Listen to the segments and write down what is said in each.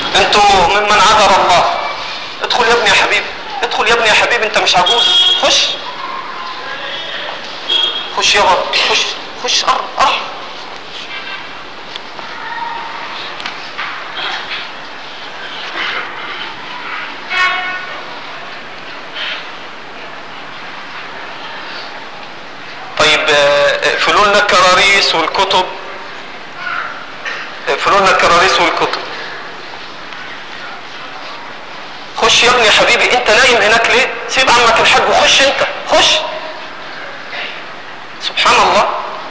انتوا ممن عذر الله. ادخل يا ابني يا حبيبي، ادخل يا ابني يا حبيبي، انت مش عجوز. خش خش يابا، خش خش، قرب. طيب اقفلوا لنا الكراريس والكتب، اقفلوا لنا الكراريس والكتب. خش يا ابني يا حبيبي، انت نايم هناك ليه؟ سيب عمك الحاج وخش انت، خش. سبحان الله.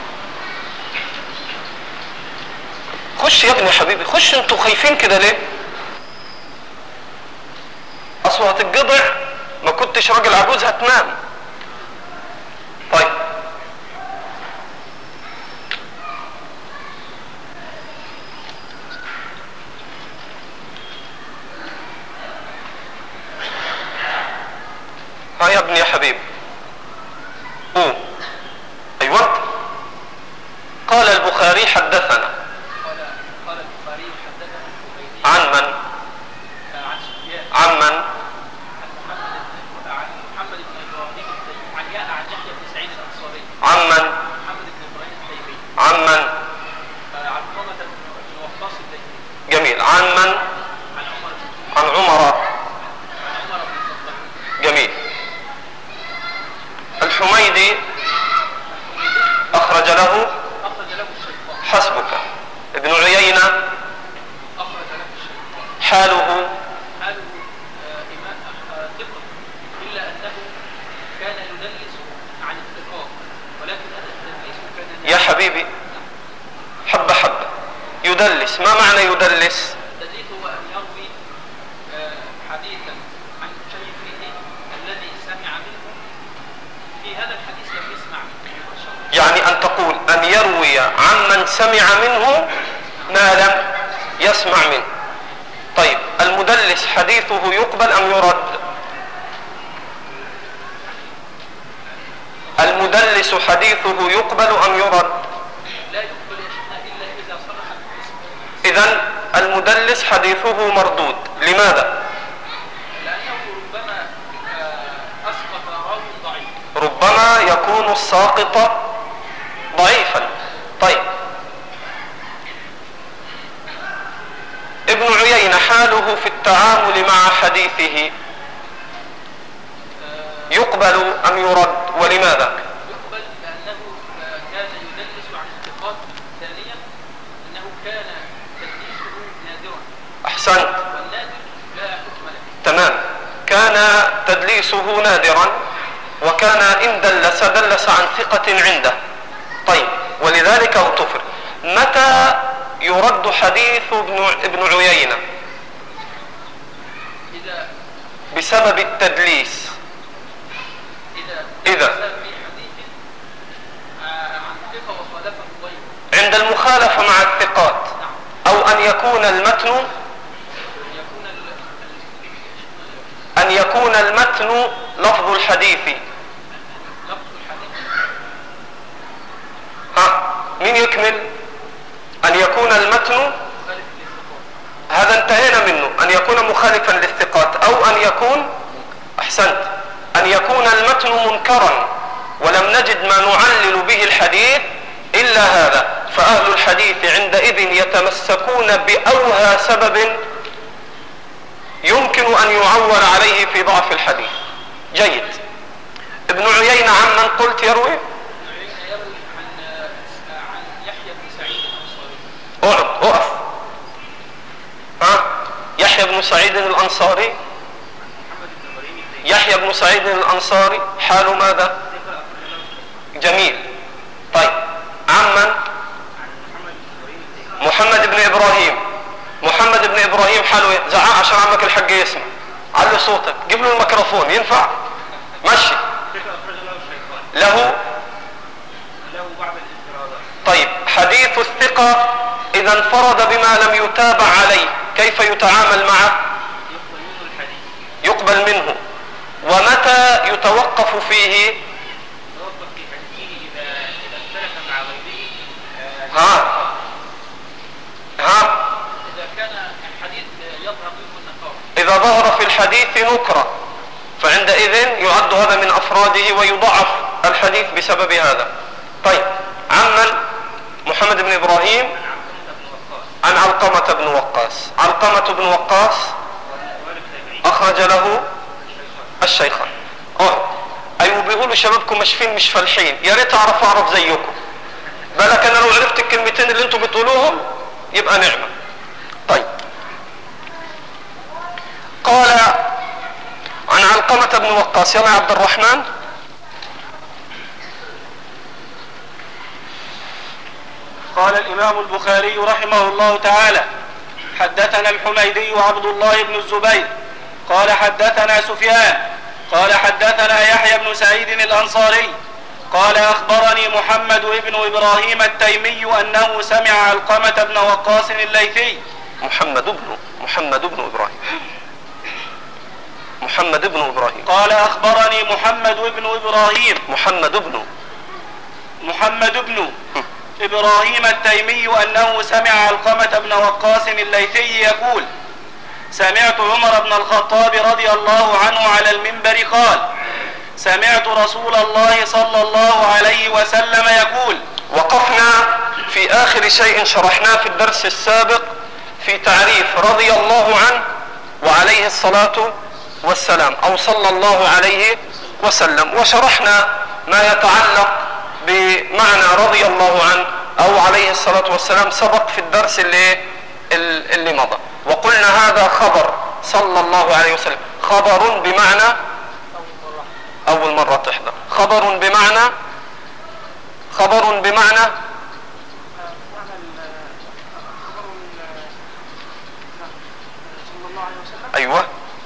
خش يا ابني يا حبيبي، خش. انتوا خايفين كده ليه؟ اصل هتتقطع، ما كنتش راجل عجوز هتنام. طيب ها يا ابني يا حبيبي، قوم. ايوه. قال البخاري حدثنا. قال البخاري حدثنا عن من؟ عن سفيان. عن من؟ عن محمد بن ابراهيم عن يحيى بن سعيد الانصاري. عن من؟ محمد بن ابراهيم التيمي. عن من؟ عن قمة بن وقاص التيمي. جميل. عن من؟ عن عمر. عن عمر. عن عمر بن الخطاب. جميل. الحميدي أخرج له الشيطان. حسبك. ابن عيينة أخرج له الشيطان. حاله إمام ثقة، إلا أنه كان يدلس عن الثقات، ولكن هذا التدليس كان يا حبيبي حبة حبة. يدلس، ما معنى يدلس؟ التدليس هو أن يروي حديثا عن شيخه الذي سمع منه، في هذا الحديث لم يسمع منه. يعني أن تقول أن يروي عمن سمع منه ما لم يسمع منه. طيب المدلس حديثه يقبل أم يرد؟ المدلس حديثه يقبل أم يرد؟ لا يقبل إلا إذا صرح بالاسم. إذن المدلس حديثه مردود. لماذا؟ لأنه ربما أسقط راو ضعيف. ربما يكون الساقط ضعيفا. طيب ابن عيينة حاله في التعامل مع حديثه يقبل أم يرد؟ ولماذا؟ يقبل لأنه كان يدلس عن الثقات. ثانيا أنه كان تدليسه نادرا. أحسنت. والنادر لا حكم له. تمام. كان تدليسه نادرا، وكان إن دلس عن ثقة عنده. طيب ولذلك اغتفر. متى يرد حديث ابن عيينة؟ بسبب التدليس. إذا عند المخالفة مع الثقات، أو أن يكون المتن لفظ الحديث. ها مين يكمل؟ أن يكون المتن، هذا انتهينا منه، أن يكون مخالفا للثقات، أو أن يكون، أحسنت، أن يكون المتن منكرا ولم نجد ما نعلل به الحديث إلا هذا، فأهل الحديث عندئذ يتمسكون بأوهى سبب يمكن أن يعول عليه في ضعف الحديث. جيد. ابن عيينة عمن قلت يروي؟ عن يحيى بن سعيد الأنصاري. اقف. يحيى بن سعيد الأنصاري. يحيى بن سعيد الأنصاري حاله ماذا؟ جميل. طيب عمن؟ محمد بن إبراهيم. محمد بن إبراهيم حاله زعاء عشان عمك الحق يسمع. علي صوتك، جيب له الميكروفون. ينفع؟ مشي. له بعض الانفرادات. طيب حديث الثقة إذا انفرد بما لم يتابع عليه كيف يتعامل معه؟ يقبل منه. ومتى يتوقف فيه؟ يتوقف في حديثه إذا اختلف مع غيره. ها إذا كان الحديث إذا ظهر في الحديث نكرة فعندئذ يعد هذا من أفراده ويضعف الحديث بسبب هذا. طيب، عمن؟ محمد بن إبراهيم عن علقمة بن وقاص. علقمة بن وقاص أخرج له الشيخان. أيوة، بيقولوا شبابكم مشفين مش فالحين، يا ريت أعرف زيكم. بالك أنا لو عرفت الكلمتين اللي انتم بتقولوهم يبقى نعمة. طيب، قال عن علقمة بن وقاص. يلا يا عبد الرحمن. قال الإمام البخاري رحمه الله تعالى: حدثنا الحميدي وعبد الله بن الزبير قال حدثنا سفيان قال حدثنا يحيى بن سعيد الأنصاري قال أخبرني محمد بن إبراهيم التيمي أنه سمع علقمة بن وقاص الليثي. محمد بن إبراهيم قال أخبرني محمد بن إبراهيم إبراهيم التيمي أنه سمع علقمة بن وقاص الليثي يقول: سمعت عمر بن الخطاب رضي الله عنه على المنبر قال: سمعت رسول الله صلى الله عليه وسلم يقول. وقفنا في آخر شيء شرحناه في الدرس السابق في تعريف رضي الله عنه وعليه الصلاة والسلام أو صلى الله عليه وسلم، وشرحنا ما يتعلق بمعنى رضي الله عنه أو عليه الصلاة والسلام سبق في الدرس اللي مضى، وقلنا هذا خبر صلى الله عليه وسلم، خبر بمعنى أول مرة تحضر، خبر بمعنى أيوة،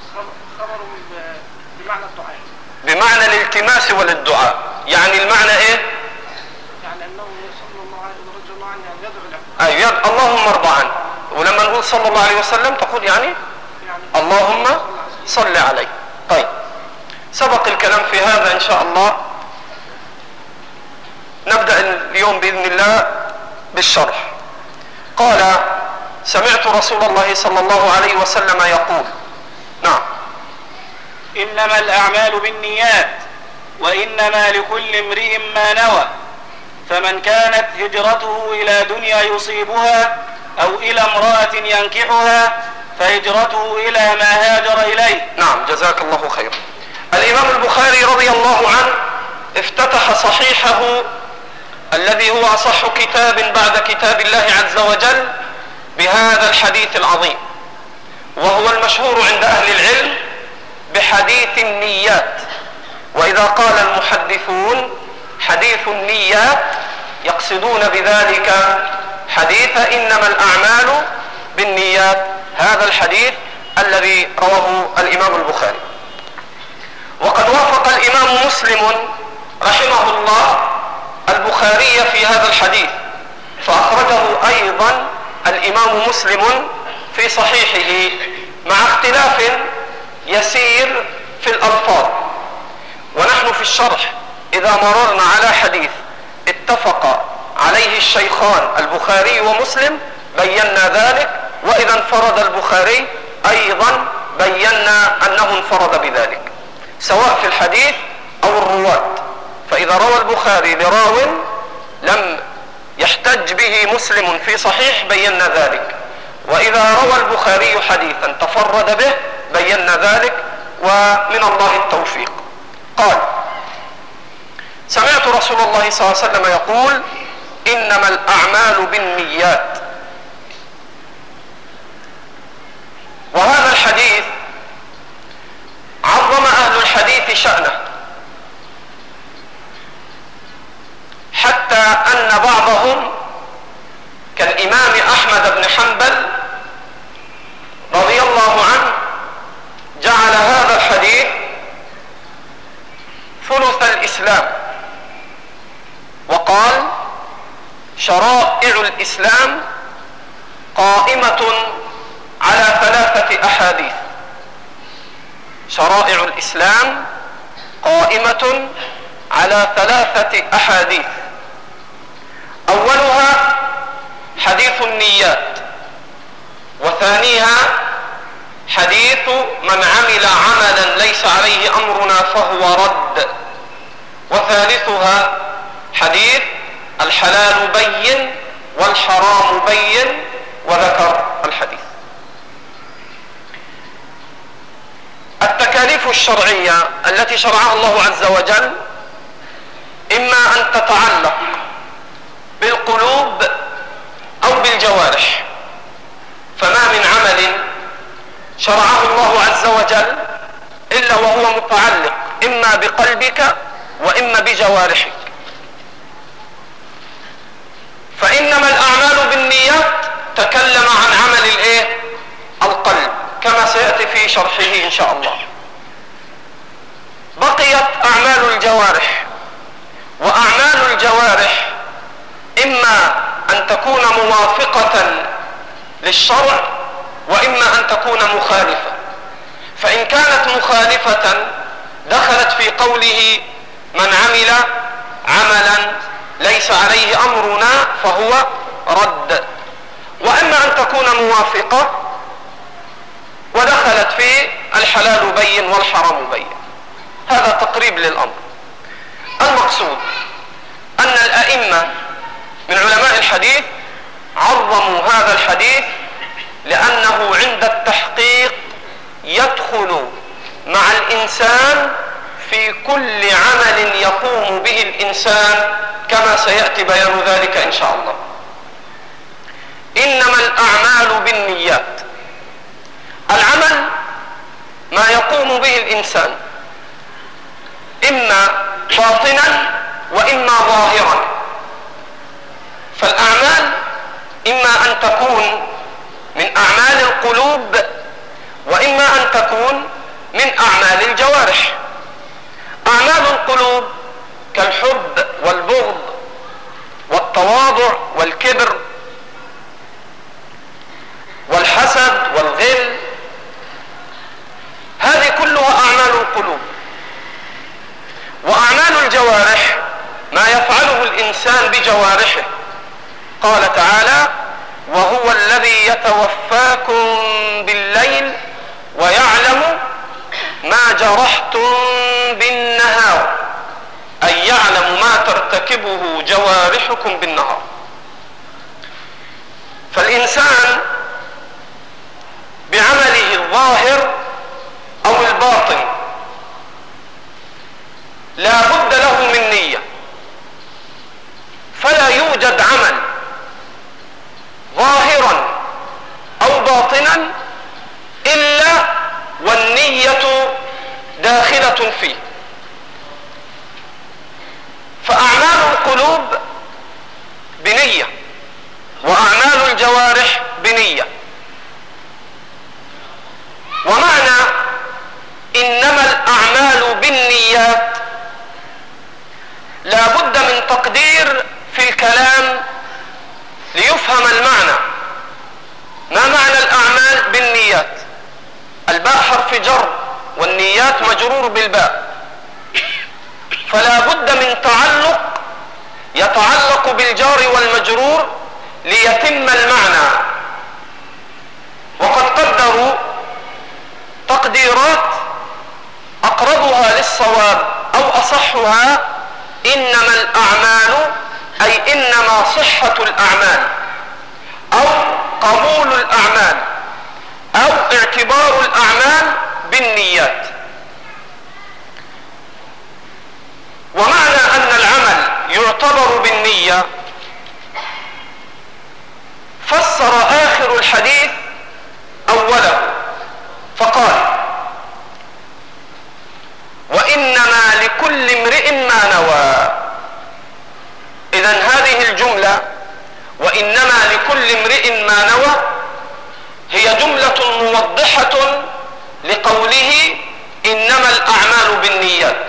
بمعنى الالتماس والدعاء. يعني المعنى ايه؟ يعني انه صلى الله عليه وسلم عنه يدعو له. اللهم ارضى عنه. ولما نقول صلى الله عليه وسلم تقول يعني اللهم صل عليه. طيب، سبق الكلام في هذا ان شاء الله. نبدأ اليوم بإذن الله بالشرح. قال: سمعت رسول الله صلى الله عليه وسلم يقول. نعم. إنما الأعمال بالنيات وإنما لكل امرئ ما نوى، فمن كانت هجرته إلى دنيا يصيبها أو إلى امرأة ينكحها فهجرته إلى ما هاجر إليه. نعم، جزاك الله خيرا. الإمام البخاري رضي الله عنه افتتح صحيحه الذي هو أصح كتاب بعد كتاب الله عز وجل بهذا الحديث العظيم، وهو المشهور عند أهل العلم بحديث النيات. وإذا قال المحدثون حديث النيات يقصدون بذلك حديث إنما الأعمال بالنيات، هذا الحديث الذي رواه الإمام البخاري. وقد وافق الإمام مسلم رحمه الله البخاري في هذا الحديث، فأخرجه أيضا الإمام مسلم في صحيحه مع اختلاف يسير في الألفاظ. ونحن في الشرح إذا مررنا على حديث اتفق عليه الشيخان البخاري ومسلم بينا ذلك، وإذا انفرد البخاري أيضا بينا أنه انفرد بذلك، سواء في الحديث أو الرواة. فإذا روى البخاري لراو لم يحتج به مسلم في صحيح بينا ذلك، وإذا روى البخاري حديثا تفرد به بينا ذلك، ومن الله التوفيق. قال: سمعت رسول الله صلى الله عليه وسلم يقول: إنما الأعمال بالنيات. وهذا الحديث عظم أهل الحديث شأنه، حتى أن بعضهم كالإمام أحمد بن حنبل رضي الله عنه جعل هذا الحديث ثلث الإسلام، وقال: شرائع الإسلام قائمة على 3 أحاديث. شرائع الإسلام قائمة على 3 أحاديث. أولها حديث النيات، وثانيها حديث من عمل عملا ليس عليه أمرنا فهو رد. وثالثها حديث الحلال بين والحرام بين، وذكر الحديث. التكاليف الشرعية التي شرعها الله عز وجل إما أن تتعلق بالقلوب أو بالجوارح، فما من عمل شرعه الله عز وجل إلا وهو متعلق إما بقلبك وإما بجوارحك. فإنما الأعمال بالنيات تكلم عن عمل القلب كما سيأتي في شرحه إن شاء الله. بقيت أعمال الجوارح، وأعمال الجوارح إما أن تكون موافقة للشرع وإما أن تكون مخالفة. فإن كانت مخالفة دخلت في قوله من عمل عملا ليس عليه أمرنا فهو رد، وإما أن تكون موافقة ودخلت في الحلال بين والحرام بين. هذا تقريب للأمر. المقصود أن الأئمة من علماء الحديث عظموا هذا الحديث لأنه عند التحقيق يدخل مع الإنسان في كل عمل يقوم به الإنسان كما سيأتي بيان ذلك إن شاء الله. إنما الأعمال بالنيات. العمل ما يقوم به الإنسان إما باطنا وإما ظاهرا. فالأعمال إما أن تكون من أعمال القلوب وإما أن تكون من أعمال الجوارح. أعمال القلوب كالحب والبغض والتواضع والكبر والحسد والغل، هذه كلها أعمال القلوب. وأعمال الجوارح ما يفعله الإنسان بجوارحه. قال تعالى وهو الذي يتوفاكم بالليل ويعلم ما جرحتم بالنهار، أي يعلم ما ترتكبه جوارحكم بالنهار. فالإنسان بعمله الظاهر أو الباطن لا بد له من نية. فلا يوجد عمل ظاهرا أو باطنا إلا والنية داخلة فيه. فأعمال القلوب بنية وأعمال الجوارح بنية. ومعنى إنما الأعمال بالنيات لا بد من تقدير في الكلام ليفهم المعنى. ما معنى الأعمال بالنيات؟ الباء حرف جر والنيات مجرور بالباء، فلا بد من تعلق يتعلق بالجار والمجرور ليتم المعنى. وقد قدروا تقديرات أقربها للصواب أو أصحها إنما الأعمال أي إنما صحة الأعمال أو قبول الأعمال أو اعتبار الأعمال بالنيات. ومعنى أن العمل يعتبر بالنية فسر آخر الحديث أوله فقال وإنما لكل امرئ ما نوى. إذن هذه الجملة وإنما لكل امرئ ما نوى هي جملة موضحة لقوله إنما الأعمال بالنيات.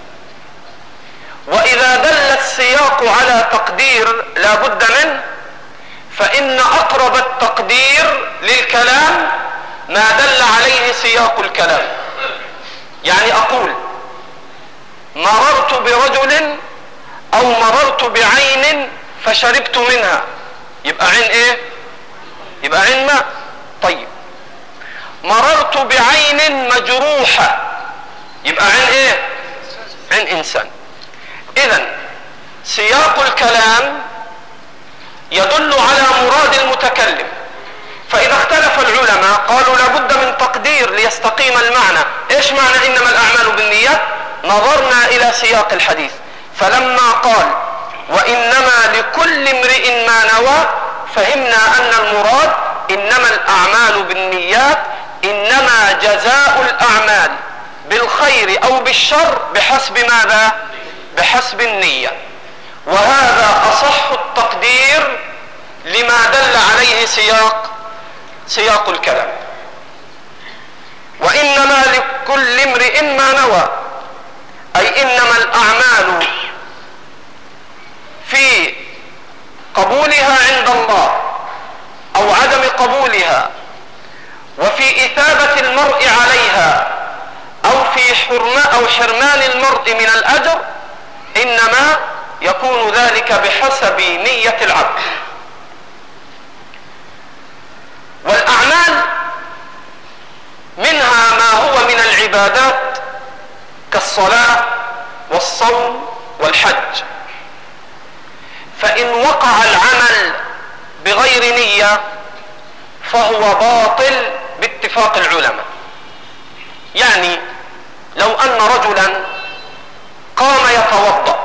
وإذا دل السياق على تقدير لا بد منه فإن أقرب التقدير للكلام ما دل عليه سياق الكلام. يعني أقول مررت برجل أو مررت بعين فشربت منها، يبقى عين إيه؟ يبقى عين ماء. طيب مررت مررت بعين مجروحة، يبقى عين ايه؟ عين انسان. اذن سياق الكلام يدل على مراد المتكلم، فاذا اختلف العلماء قالوا لابد من تقدير ليستقيم المعنى. ايش معنى انما الاعمال بالنيات؟ نظرنا الى سياق الحديث، فلما قال وانما لكل امرئ ما نوى فهمنا ان المراد انما الاعمال بالنيات، انما جزاء الاعمال بالخير او بالشر بحسب ماذا؟ بحسب النية. وهذا اصح التقدير لما دل عليه سياق الكلام. وانما لكل امرئ ما نوى، اي انما الاعمال في قبولها عند الله او عدم قبولها، وفي اثابة المرء عليها، او في حرمان المرء من الاجر، انما يكون ذلك بحسب نية العبد. والاعمال منها ما هو من العبادات كالصلاة والصوم والحج، فإن وقع العمل بغير نية فهو باطل باتفاق العلماء. يعني لو أن رجلا قام يتوضأ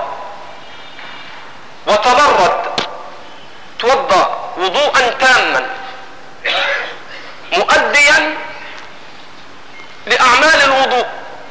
وتبرد، توضأ وضوءا تاما مؤديا لأعمال الوضوء،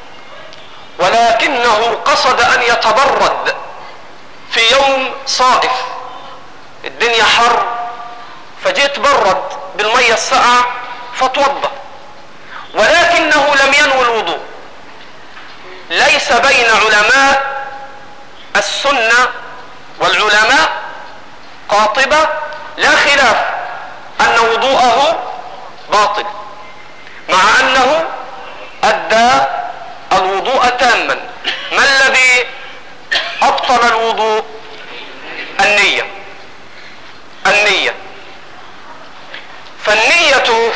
ولكنه قصد أن يتبرد في يوم صائف، الدنيا حر، فجيت برد بالمية الساقعة فتوضأ، ولكنه لم ينوي الوضوء. ليس بين علماء السنة والعلماء قاطبة، لا خلاف أن وضوءه باطل، مع أنه أدى الوضوء تاما. ما الذي أبطل الوضوء؟ النية. فالنية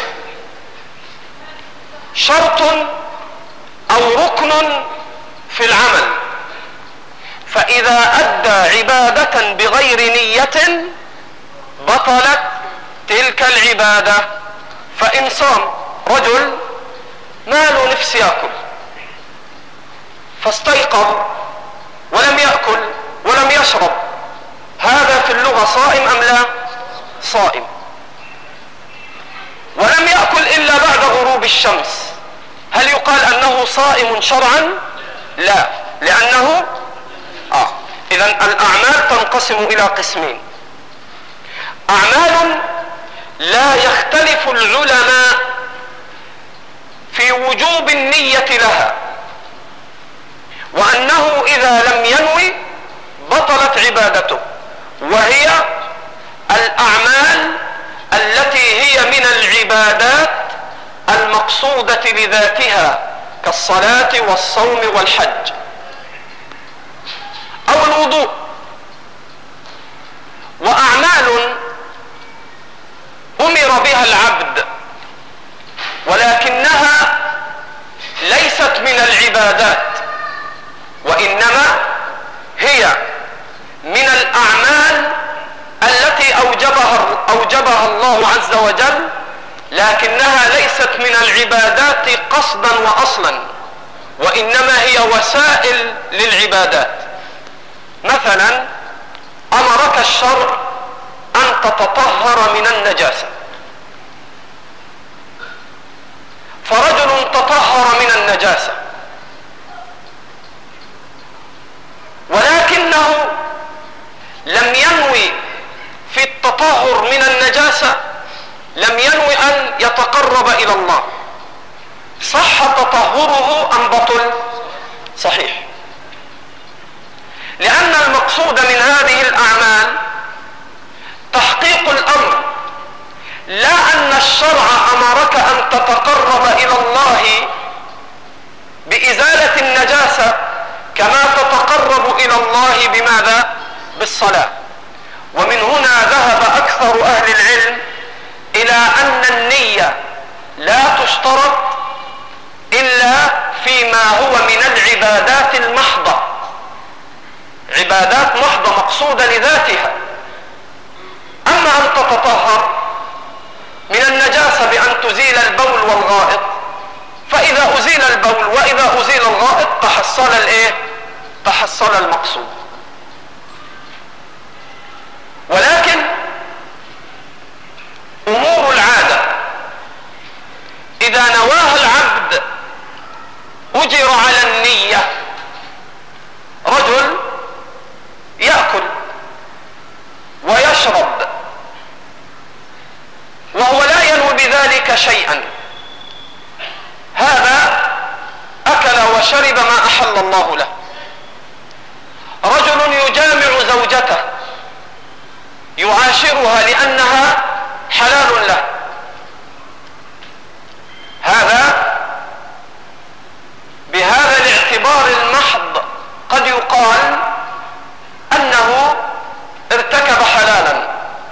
شرط أو ركن في العمل، فإذا أدى عبادة بغير نية بطلت تلك العبادة. فإن صام رجل ما له نفس يأكل فاستيقظ ولم يأكل ولم يشرب، هذا في اللغة صائم أم لا؟ صائم. ولم يأكل إلا بعد غروب الشمس، هل يقال أنه صائم شرعا؟ لا، لأنه إذن الأعمال تنقسم إلى قسمين: أعمال لا يختلف العلماء في وجوب النية لها، وأنه إذا لم ينوي بطلت عبادته، وهي الأعمال التي هي من العبادات المقصودة لذاتها كالصلاة والصوم والحج أو الوضوء. وأعمال أمر بها العبد ولكنها ليست من العبادات، وإنما هي من الأعمال التي أوجبها الله عز وجل، لكنها ليست من العبادات قصدا وأصلا، وإنما هي وسائل للعبادات. مثلا أمرك الشرع أن تتطهر من النجاسة، فرجل تطهر من النجاسة ولكنه لم ينوي في التطهر من النجاسة، لم ينوي أن يتقرب إلى الله، صح تطهره أم بطل؟ صحيح، لأن المقصود من هذه الأعمال تحقيق الأمر، لا أن الشرع أمرك أن تتقرب إلى الله بإزالة النجاسة كما تتقرب إلى الله بماذا؟ بالصلاة. ومن هنا ذهب أكثر أهل العلم إلى أن النية لا تشترط فيما هو من العبادات المحضة، عبادات محضة مقصودة لذاتها. أما أن تتطهر من النجاسة بأن تزيل البول والغائط، فإذا أزيل البول وإذا أزيل الغائط تحصل المقصود. ولكن أمور العادة إذا نواها العبد أجر على النية. رجل يأكل ويشرب وهو لا ينوي بذلك شيئا، هذا أكل وشرب ما أحل الله له. رجل يجامع زوجته يعاشرها لأنها حلال له، هذا بهذا الاعتبار المحض قد يقال أنه ارتكب حلالا.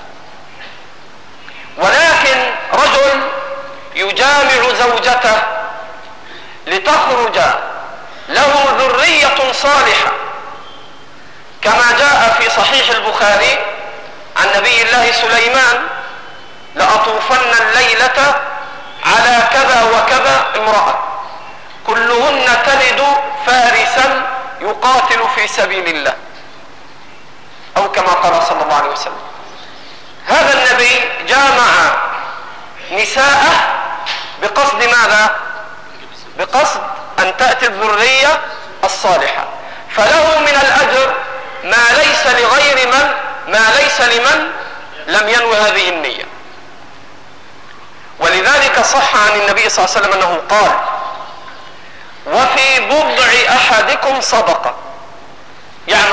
ولكن رجل يجامع زوجته لتخرج له ذرية صالحة، كما جاء في صحيح البخاري عن نبي الله سليمان: لأطوفن الليلة على كذا وكذا امرأة كلهن تلد فارسا يقاتل في سبيل الله، أو كما قال صلى الله عليه وسلم. هذا النبي جامع نساءه بقصد ماذا؟ بقصد أن تأتي الذرية الصالحة، فله من الأجر ما ليس لمن لم ينوي هذه النية. ولذلك صح عن النبي صلى الله عليه وسلم أنه قال: وفي بضع أحدكم صدقة. يعني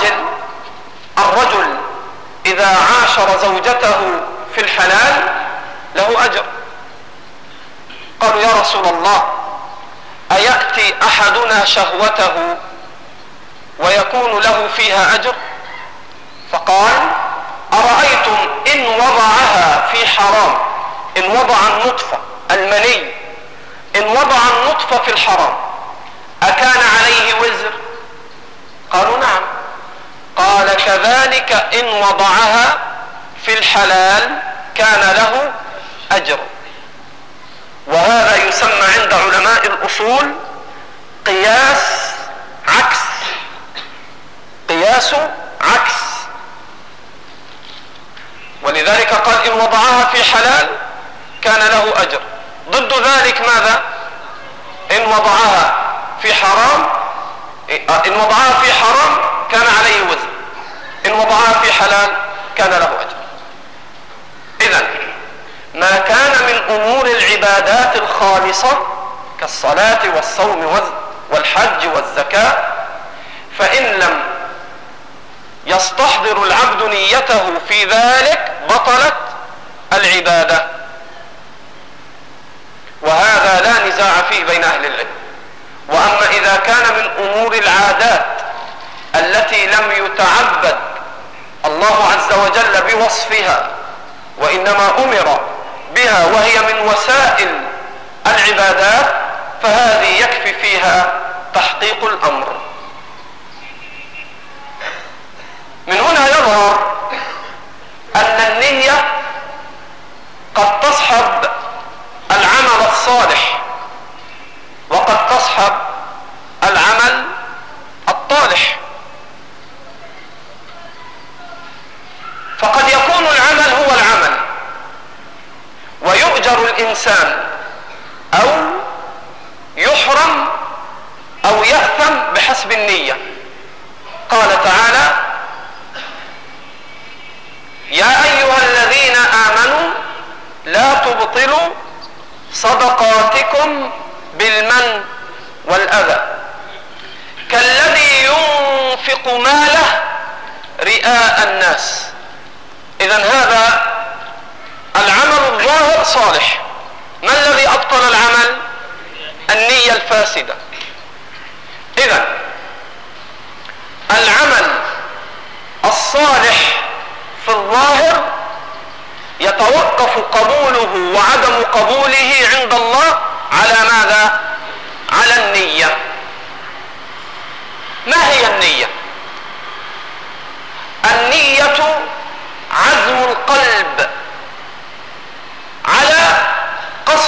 الرجل إذا عاشر زوجته في الحلال له أجر. قالوا: يا رسول الله، أيأتي أحدنا شهوته ويكون له فيها أجر؟ فقال: أرأيتم إن وضعها في حرام، إن وضع النطفة المني، إن وضع النطفة في الحرام أكان عليه وزر؟ قالوا: نعم. قال: كذلك إن وضعها في الحلال كان له أجر. وهذا يسمى عند علماء الأصول قياس عكس. ولذلك قال: إن وضعها في حلال كان له أجر. ضد ذلك ماذا؟ إن وضعها في حرام كان عليه وزر، إن وضعها في حلال كان له أجر. إذن ما كان من أمور العبادات الخالصة كالصلاة والصوم والحج والزكاة، فإن لم يستحضر العبد نيته في ذلك بطلت العبادة. وهذا لا نزاع فيه بين أهل العلم. وأما إذا كان من أمور العادات التي لم يتعبد الله عز وجل بوصفها وإنما أمر بها وهي من وسائل العبادات، فهذه يكفي فيها تحقيق الأمر. من هنا يظهر أن النية قد تصحب العمل الصالح وقد تصحب العمل الطالح. فقد يكون العمل هو العمل ويؤجر الإنسان، أو يحرم أو يأثم بحسب النية. قال تعالى: يا أيها الذين آمنوا لا تبطلوا صدقاتكم بالمن والأذى كالذي ينفق ماله رئاء الناس. إذن هذا العمل الظاهر صالح. ما الذي أبطل العمل؟ النية الفاسدة. إذن العمل الصالح في الظاهر يتوقف قبوله وعدم قبوله عند الله على ماذا؟ على النية.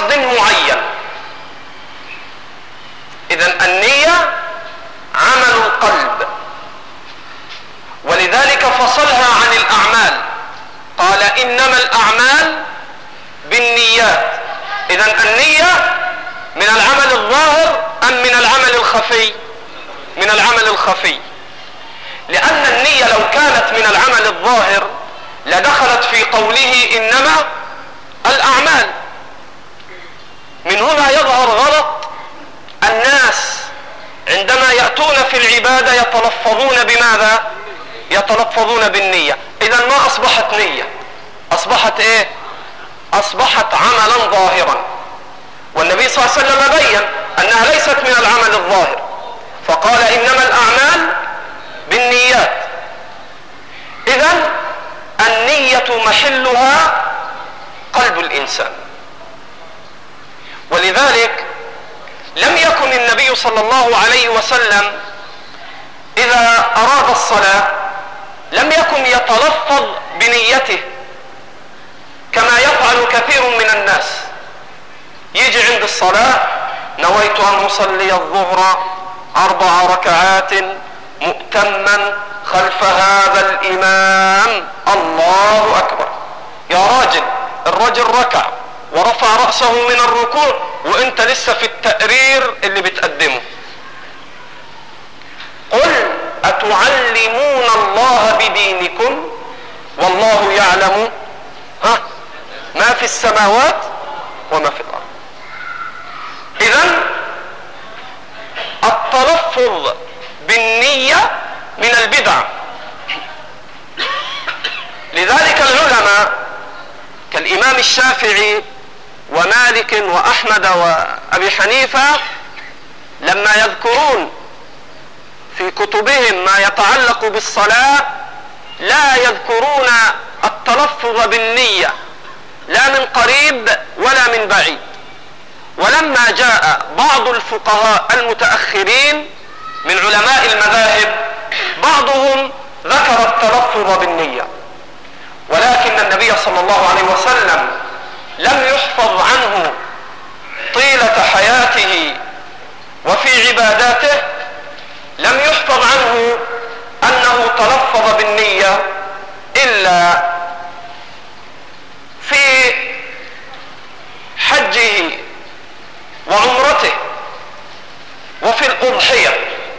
قصد معين. إذن النية عمل القلب، ولذلك فصلها عن الأعمال، قال إنما الأعمال بالنيات. إذن النية من العمل الظاهر أم من العمل الخفي؟ من العمل الخفي، لأن النية لو كانت من العمل الظاهر لدخلت في قوله إنما الأعمال. من هنا يظهر غلط الناس عندما يأتون في العبادة يتلفظون بماذا؟ يتلفظون بالنية. إذن ما أصبحت نية، أصبحت إيه؟ أصبحت عملا ظاهرا. والنبي صلى الله عليه وسلم بين أنها ليست من العمل الظاهر، فقال إنما الأعمال بالنيات. إذن النية محلها قلب الإنسان. ولذلك لم يكن النبي صلى الله عليه وسلم إذا أراد الصلاة لم يكن يتلفظ بنيته كما يفعل كثير من الناس. يجي عند الصلاة نويت أن أصلي الظهر 4 ركعات مؤتما خلف هذا الإمام، الله أكبر. يا راجل، الرجل ركع ورفع رأسه من الركوع وانت لسه في التقرير اللي بتقدمه. قل أتعلمون الله بدينكم والله يعلم ما في السماوات وما في الأرض. إذن التلفظ بالنية من البدع. لذلك العلماء كالإمام الشافعي ومالك وأحمد وأبي حنيفة لما يذكرون في كتبهم ما يتعلق بالصلاة لا يذكرون التلفظ بالنية لا من قريب ولا من بعيد. ولما جاء بعض الفقهاء المتأخرين من علماء المذاهب بعضهم ذكر التلفظ بالنية، ولكن النبي صلى الله عليه وسلم لم يحفظ عنه طيلة حياته وفي عباداته لم يحفظ عنه أنه تلفظ بالنية إلا في حجه وعمرته وفي الأضحية.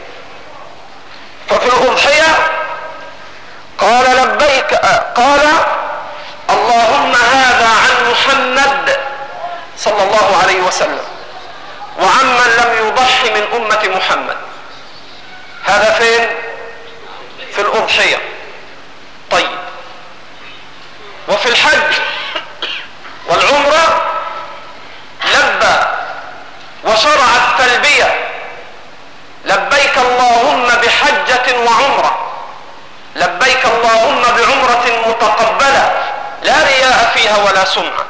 ففي الأضحية قال لبيك، قال اللهم هذا عن محمد صلى الله عليه وسلم وعمن لم يضحي من أمة محمد. هذا فين؟ في الأضحية. طيب، وفي الحج والعمرة لبى وشرع التلبية لبيك اللهم بحجة وعمرة، لبيك اللهم بعمرة متقبلة لا رياء فيها ولا سمعة.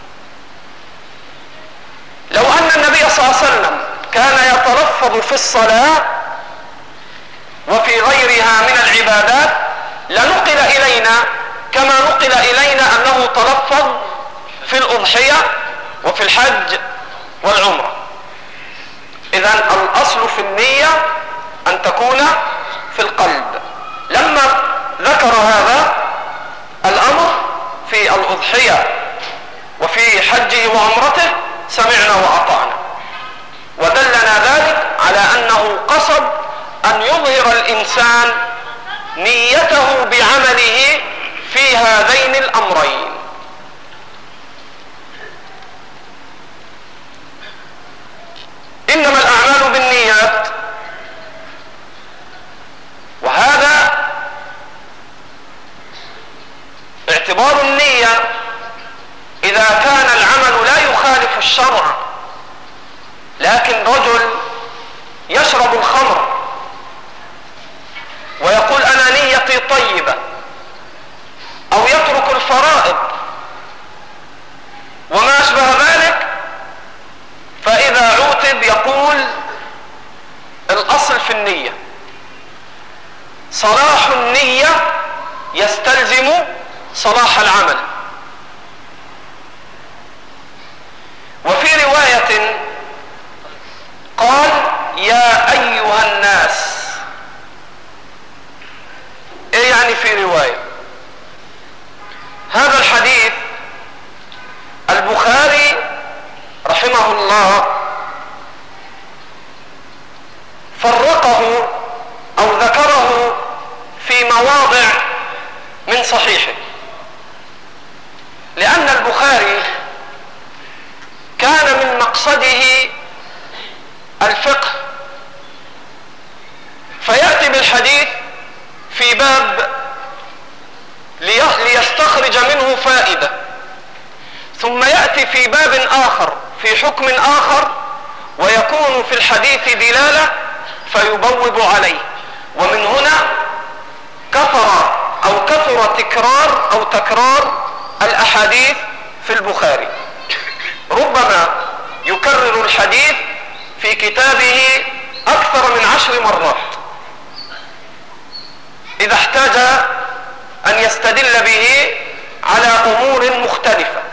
لو أن النبي صلى الله عليه وسلم كان يتلفظ في الصلاة وفي غيرها من العبادات لنقل إلينا كما نقل إلينا أنه تلفظ في الأضحية وفي الحج والعمرة. إذن الأصل في النية أن تكون في القلب. لما ذكر هذا الأمر في الأضحية وفي حجه وعمرته سمعنا وأطعنا، ودلنا ذلك على أنه قصد أن يظهر الإنسان نيته بعمله في هذين الأمرين. إنما الأعمال بالنيات، وهذا اعتبار النية إذا كان العمل لا يخالف الشرع، لكن رجل يشرب الخمر ويقول أنا نيتي طيبة، أو يترك الفرائض وما أشبه ذلك، فإذا عوتب يقول الأصل في النية. صلاح النية يستلزم صلاح العمل. وفي الله فرقه أو ذكره في مواضع من صحيحه، لأن البخاري كان من مقصده الفقه، فيأتي بالحديث في باب ليستخرج منه فائدة، ثم يأتي في باب آخر في حكم آخر ويكون في الحديث دلالة فيبوب عليه. ومن هنا كثر تكرار الأحاديث في البخاري، ربما يكرر الحديث في كتابه أكثر من 10 مرات إذا احتاج أن يستدل به على أمور مختلفة.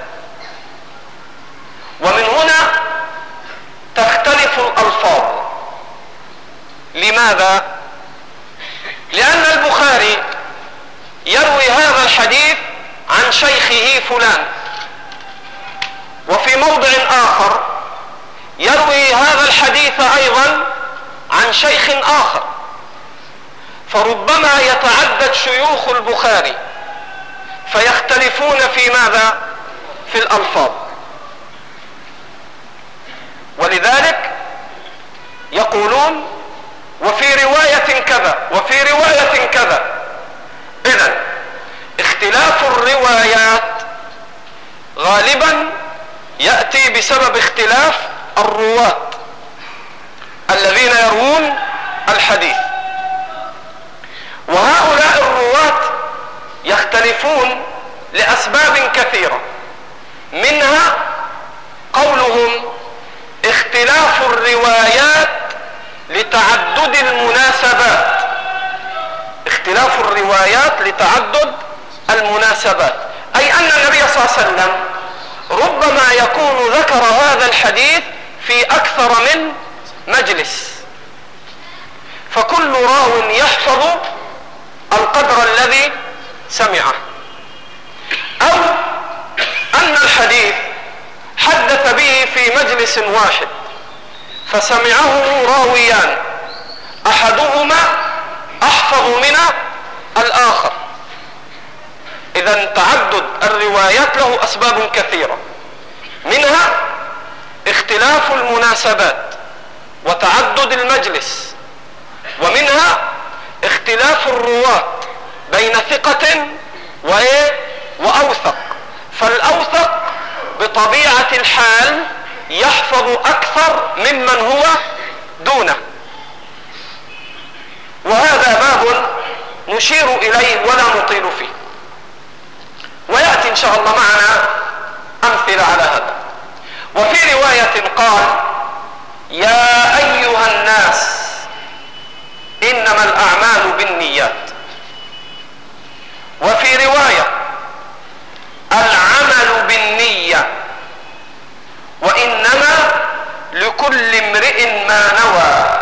ومن هنا تختلف الألفاظ. لماذا؟ لأن البخاري يروي هذا الحديث عن شيخه فلان، وفي موضع آخر يروي هذا الحديث أيضا عن شيخ آخر، فربما يتعدد شيوخ البخاري فيختلفون في ماذا؟ في الألفاظ. ولذلك يقولون وفي رواية كذا وفي رواية كذا. إذن اختلاف الروايات غالبا يأتي بسبب اختلاف الرواة الذين يروون الحديث، وهؤلاء الرواة يختلفون لأسباب كثيرة، منها قولهم اختلاف الروايات لتعدد المناسبات. اختلاف الروايات لتعدد المناسبات، أي أن النبي صلى الله عليه وسلم ربما يكون ذكر هذا الحديث في أكثر من مجلس، فكل راو يحفظ القدر الذي سمعه، أو أن الحديث حدث به في مجلس واحد فسمعه راويان أحدهما أحفظ من الآخر. إذن تعدد الروايات له أسباب كثيرة، منها اختلاف المناسبات وتعدد المجلس، ومنها اختلاف الرواة بين ثقة وأوثق، فالأوثق بطبيعة الحال يحفظ أكثر ممن هو دونه. وهذا باب نشير إليه ولا نطيل فيه، ويأتي إن شاء الله معنا أمثلة على هذا. وفي رواية قال: يا أيها الناس إنما الأعمال بالنيات. وفي رواية: العمل بالنية وإنما لكل امرئ ما نوى.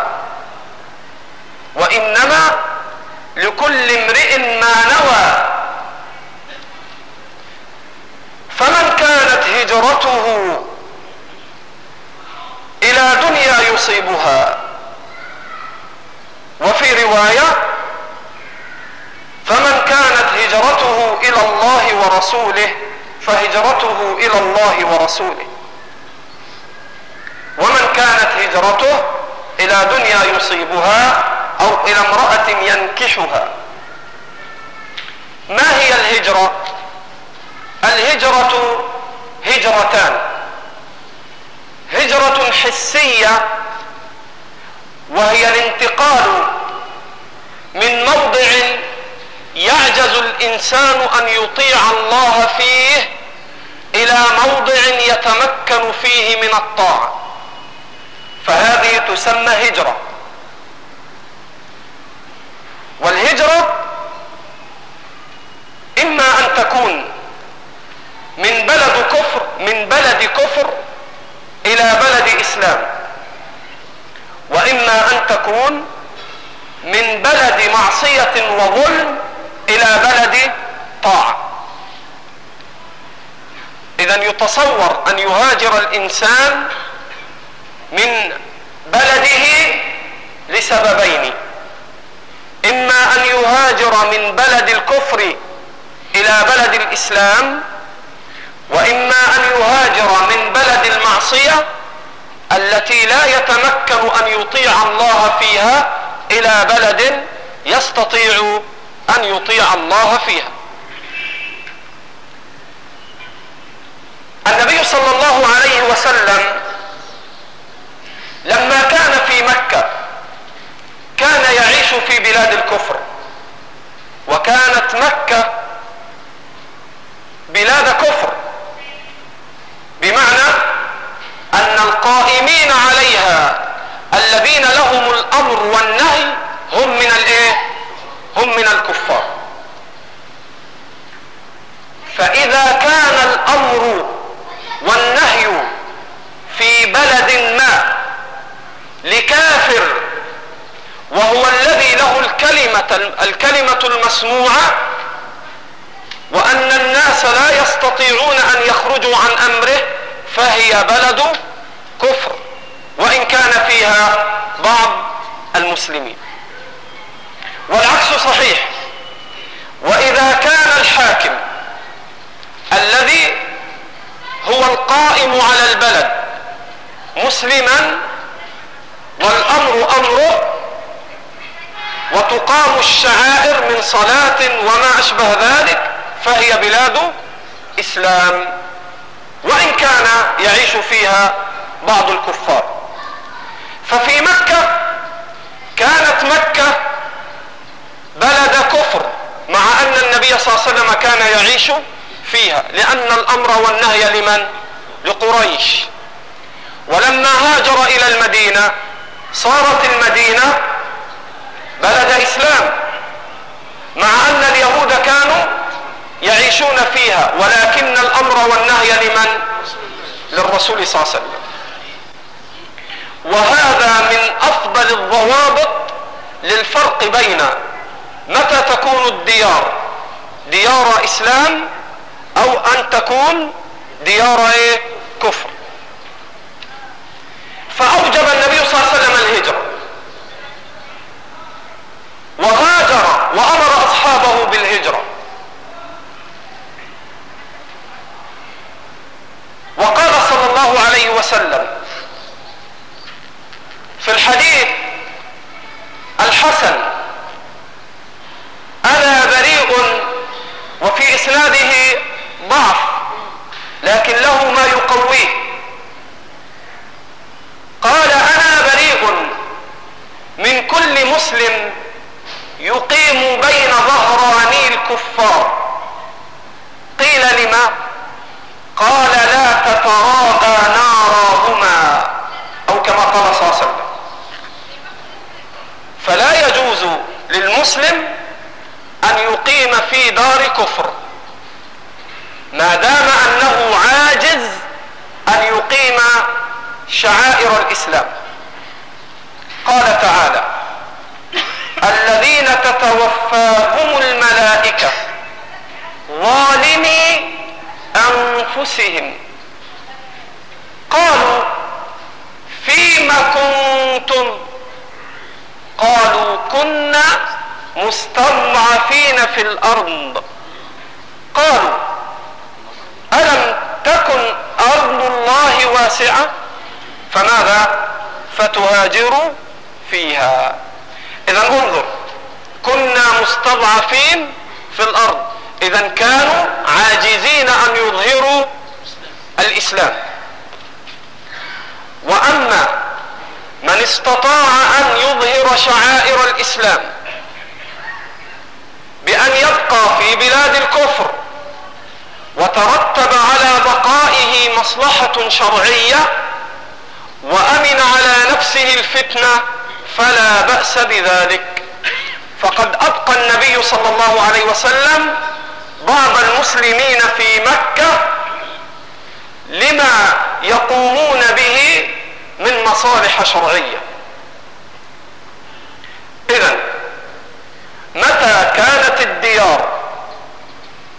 وإنما لكل امرئ ما نوى. فمن كانت هجرته إلى دنيا يصيبها. وفي رواية: فمن كانت هجرته إلى الله ورسوله فهجرته إلى الله ورسوله. ومن كانت هجرته إلى دنيا يصيبها أو إلى امرأة ينكحها. ما هي الهجرة؟ الهجرة هجرتان: هجرة حسية وهي الانتقال من موضع يعجز الإنسان أن يطيع الله فيه إلى موضع يتمكن فيه من الطاعة، فهذه تسمى هجرة. والهجرة إما أن تكون من بلد كفر إلى بلد إسلام، وإما أن تكون من بلد معصية وظلم إلى بلد طاعة. إذن يتصور أن يهاجر الإنسان من بلده لسببين: إما أن يهاجر من بلد الكفر إلى بلد الإسلام، وإما أن يهاجر من بلد المعصية التي لا يتمكن أن يطيع الله فيها إلى بلد يستطيع أن يطيع الله فيها. النبي صلى الله عليه وسلم لما كان في مكة كان يعيش في بلاد الكفر، وكانت مكة بلاد كفر، بمعنى أن القائمين عليها الذين لهم الأمر والنهي هم من الكفار. فإذا كان الأمر والنهي في بلد ما لكافر وهو الذي له الكلمة المسموعة، وأن الناس لا يستطيعون أن يخرجوا عن أمره، فهي بلد كفر وإن كان فيها بعض المسلمين. والعكس صحيح. وإذا كان الحاكم الذي هو القائم على البلد مسلما والأمر أمره وتقام الشعائر من صلاة وما أشبه ذلك، فهي بلاد إسلام وإن كان يعيش فيها بعض الكفار. ففي مكة كانت مكة بلد كفر، مع أن النبي صلى الله عليه وسلم كان يعيش فيها، لأن الأمر والنهي لمن؟ لقريش. ولما هاجر إلى المدينة صارت المدينة بلد إسلام، مع أن اليهود كانوا يعيشون فيها، ولكن الأمر والنهي لمن؟ للرسول صلى الله عليه وسلم. وهذا من أفضل الضوابط للفرق بين متى تكون الديار ديار إسلام أو أن تكون ديار كفر. فأوجب النبي صلى الله عليه وسلم الهجرة وهاجر وأمر أصحابه بالهجرة، وقال صلى الله عليه وسلم في الحديث الحسن: أنا بريء، وفي إسناده ضعف لكن له ما يقويه، قال: أنا بريء من كل مسلم يقيم بين ظهراني الكفار. قيل: لما؟ قال: لا تتراءى ناراهما، أو كما قال صلى الله عليه وسلم. فلا يجوز للمسلم أن يقيم في دار كفر ما دام أنه عاجز أن يقيم شعائر الإسلام. قال تعالى: الذين تتوفاهم الملائكة ظالمي أنفسهم قالوا: فيم كنتم؟ قالوا: كنا مستضعفين في الأرض. قالوا: ألم تكن أرض الله واسعة فماذا؟ فتهاجروا فيها. إذن انظر، كنا مستضعفين في الأرض، إذن كانوا عاجزين أن يظهروا الإسلام. وأما من استطاع أن يظهر شعائر الإسلام بأن يبقى في بلاد الكفر وترتب على بقائه مصلحة شرعية وأمن على نفسه الفتنة فلا بأس بذلك. فقد أبقى النبي صلى الله عليه وسلم بعض المسلمين في مكة لما يقومون به من مصالح شرعية. إذن متى كانت الديار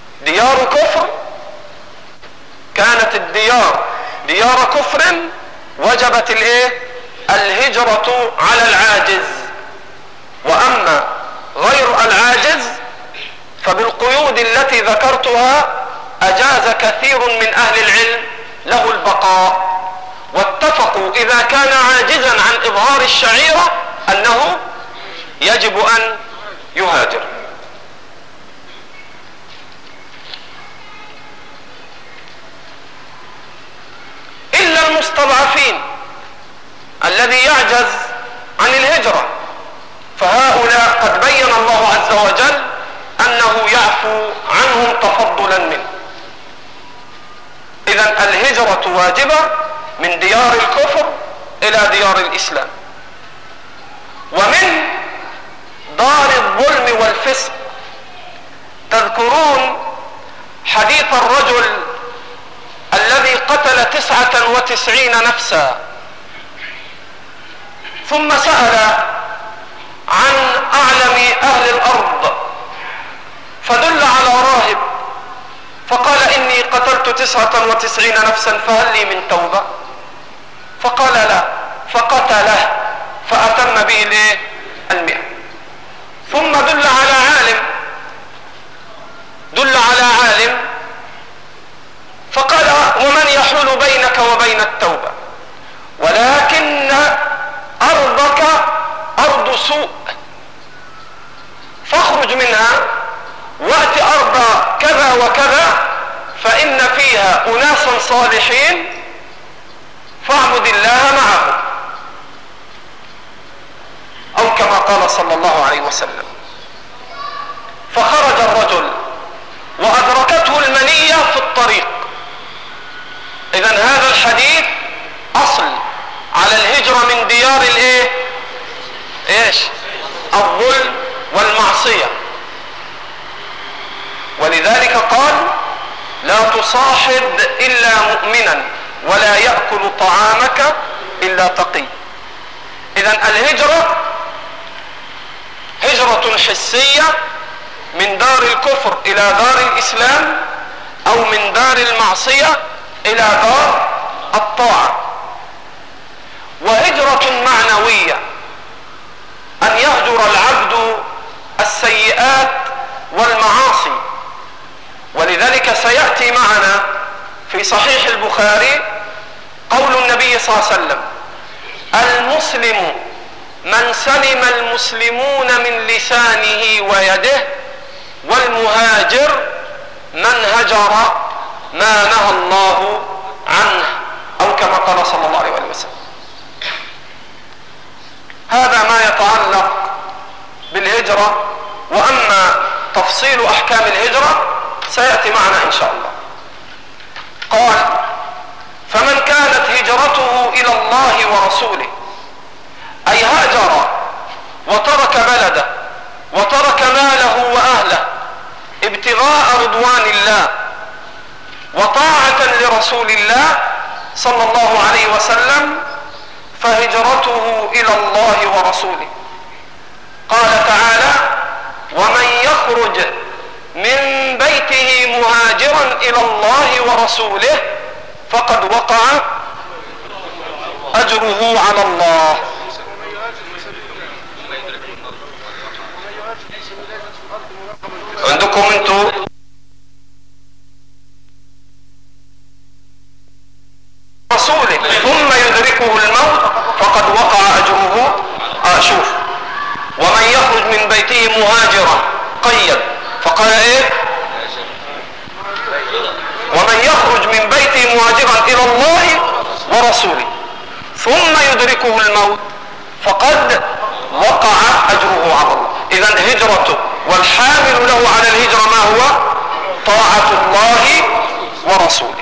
ديار كفر، كانت الديار ديار كفر وجبت الهجرة على العاجز. وأما غير العاجز فبالقيود التي ذكرتها أجاز كثير من أهل العلم له البقاء، واتفقوا إذا كان عاجزا عن إظهار الشعيرة أنه يجب أن يهاجر. إلا المستضعفين الذي يعجز عن الهجرة، فهؤلاء قد بين الله عز وجل أنه يعفو عنهم تفضلا منه. إذن الهجرة واجبة من ديار الكفر إلى ديار الإسلام، ومن دار الظلم والفسق. تذكرون حديث الرجل الذي قتل 99 نفسا ثم سأل عن أعلم أهل الأرض فدل على راهب فقال إني قتلت 99 نفسا فهل لي من توبة؟ فقال لا، فقتله فأتم به 100. ثم دل على عالم فقال ومن يحول بينك وبين التوبة؟ ولكن أرضك أرض سوء فاخرج منها وأت أرض كذا وكذا فإن فيها أناسا صالحين فاعبد الله معهم، أو كما قال صلى الله عليه وسلم. فخرج الرجل وأدركته المنية في الطريق. إذن هذا الحديث أصل على الهجرة من ديار الظلم والمعصية. ولذلك قال لا تصاحب إلا مؤمنا ولا يأكل طعامك إلا تقي. إذن الهجرة هجرة حسية من دار الكفر إلى دار الإسلام، أو من دار المعصية إلى دار الطاعة. وهجرة معنوية أن يهجر العبد السيئات والمعاصي. ولذلك سيأتي معنا في صحيح البخاري قول النبي صلى الله عليه وسلم المسلم من سلم المسلمون من لسانه ويده، والمهاجر من هجر ما نهى الله عنه، أو كما قال صلى الله عليه وسلم. هذا ما يتعلق بالهجرة. وأما تفصيل أحكام الهجرة سيأتي معنا إن شاء الله. قال فمن كانت هجرته إلى الله ورسوله، أي هاجر وترك بلده وترك ماله وأهله ابتغاء رضوان الله وطاعة لرسول الله صلى الله عليه وسلم، فهجرته إلى الله ورسوله. قال تعالى ومن يخرج من بيته مهاجرا إلى الله ورسوله فقد وقع أجره على الله. عندكم انتم رسوله ثم يدركه الموت فقد وقع أجره. شوف ومن يخرج من بيته مهاجرا قيد فقال ومن يخرج من بيته مهاجرا إلى الله ورسوله ثم يدركه الموت فقد وقع أجره على الله. إذن هجرته والحامل له على الهجرة ما هو؟ طاعة الله ورسوله.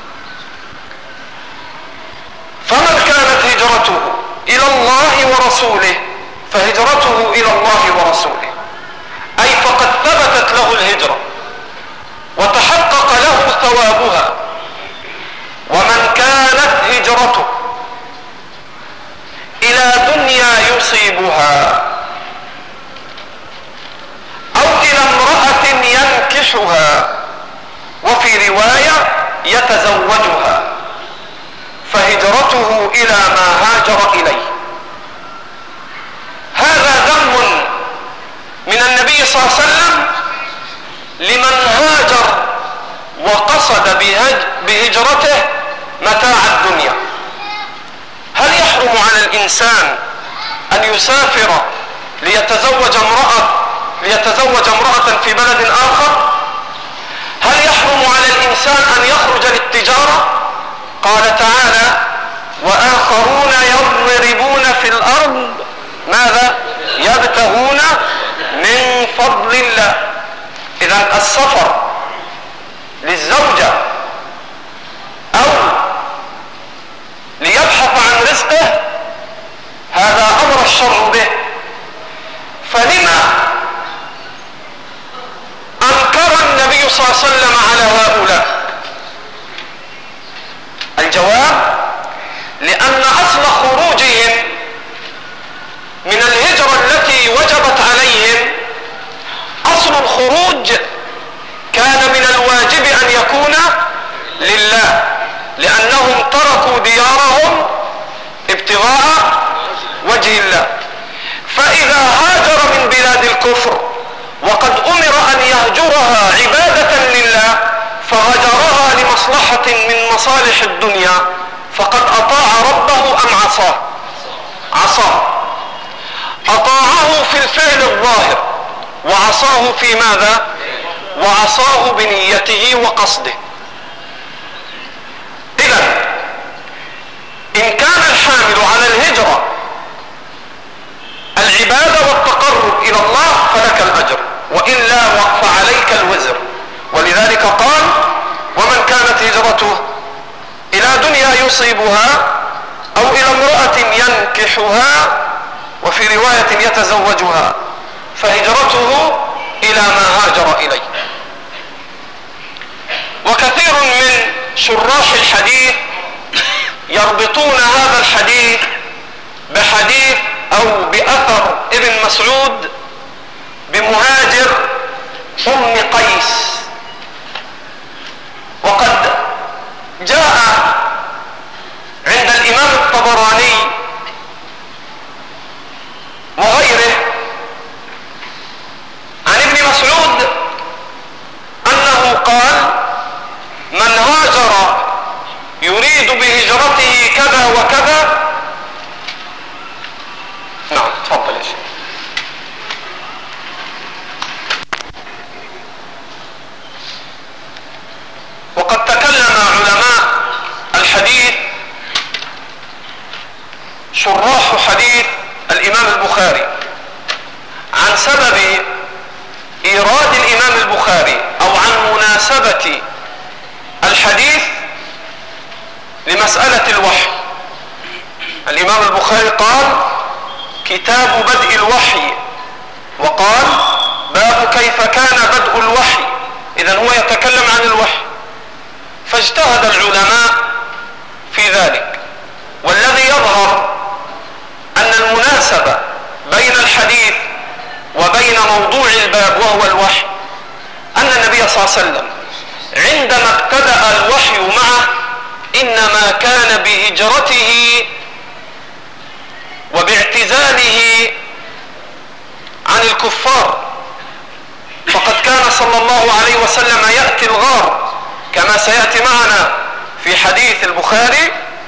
فمن كانت هجرته إلى الله ورسوله فهجرته إلى الله ورسوله، أي فقد ثبتت له الهجرة وتحقق له ثوابها. ومن كانت هجرته إلى دنيا يصيبها أو إلى امرأة ينكحها، وفي رواية يتزوجها، فهجرته إلى ما هاجر إليه. هذا ذم من النبي صلى الله عليه وسلم لمن هاجر وقصد بهجرته متاع الدنيا. هل يحرم على الإنسان أن يسافر ليتزوج امرأة في بلد آخر؟ هل يحرم على الإنسان أن يخرج للتجارة؟ قال تعالى: وآخرون يضربون في الأرض ماذا؟ يبتغون من فضل الله. إذن السفر للزوجة أو ليبحث عن رزقه هذا أمر الشرع به. فلما أنكر النبي صلى الله عليه وسلم على هؤلاء؟ الجواب: لأن أصل خروجهم من الهجرة التي وجبت عليهم، أصل الخروج كان من الواجب أن يكون لله، لأنهم تركوا ديارهم ابتغاء وجه الله. فإذا هاجر من بلاد الكفر وقد أمر أن يهجرها عبادة لله فهجرها لمصلحة من مصالح الدنيا، فقد أطاع ربه أم عصاه؟ عصاه. أطاعه في الفعل الظاهر وعصاه في ماذا؟ وعصاه بنيته وقصده. إذن إن كان الحامل على الهجرة العبادة والتقرب إلى الله فلك الأجر، وإلا فعليك الوزر. ولذلك قال: ومن كانت هجرته إلى دنيا يصيبها أو إلى امرأة ينكحها، وفي رواية يتزوجها، فهجرته إلى ما هاجر إليه. وكثير من شراح الحديث يربطون هذا الحديث بحديث أو بأثر ابن مسعود بمهاجر أم قيس. وقد جاء عند الإمام الطبراني وغيره عن ابن مسعود أنه قال: من هاجر يريد بهجرته كذا وكذا. نعم، تفضل يا شيخ. وقد تكلم علماء الحديث شراح حديث الإمام البخاري عن سبب إيراد الإمام البخاري أو عن مناسبة الحديث لمسألة الوحي. الإمام البخاري قال: كتاب بدء الوحي، وقال: باب كيف كان بدء الوحي. إذن هو يتكلم عن الوحي، فاجتهد العلماء في ذلك. والذي يظهر أن المناسبة بين الحديث وبين موضوع الباب وهو الوحي أن النبي صلى الله عليه وسلم عندما ابتدأ الوحي معه إنما كان بهجرته وباعتزاله عن الكفار. فقد كان صلى الله عليه وسلم يأتي الغار كما سيأتي معنا في حديث البخاري،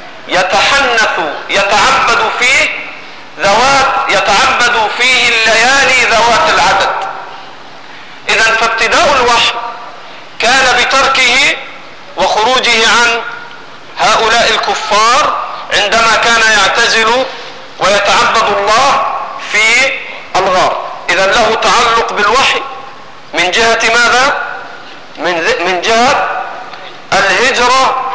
يتعبد فيه الليالي ذوات العدد. إذن فابتداء الوحي كان بتركه وخروجه عن هؤلاء الكفار عندما كان يعتزل ويتعبد الله في الغار. إذن له تعلق بالوحي من جهة ماذا؟ من جهة الهجرة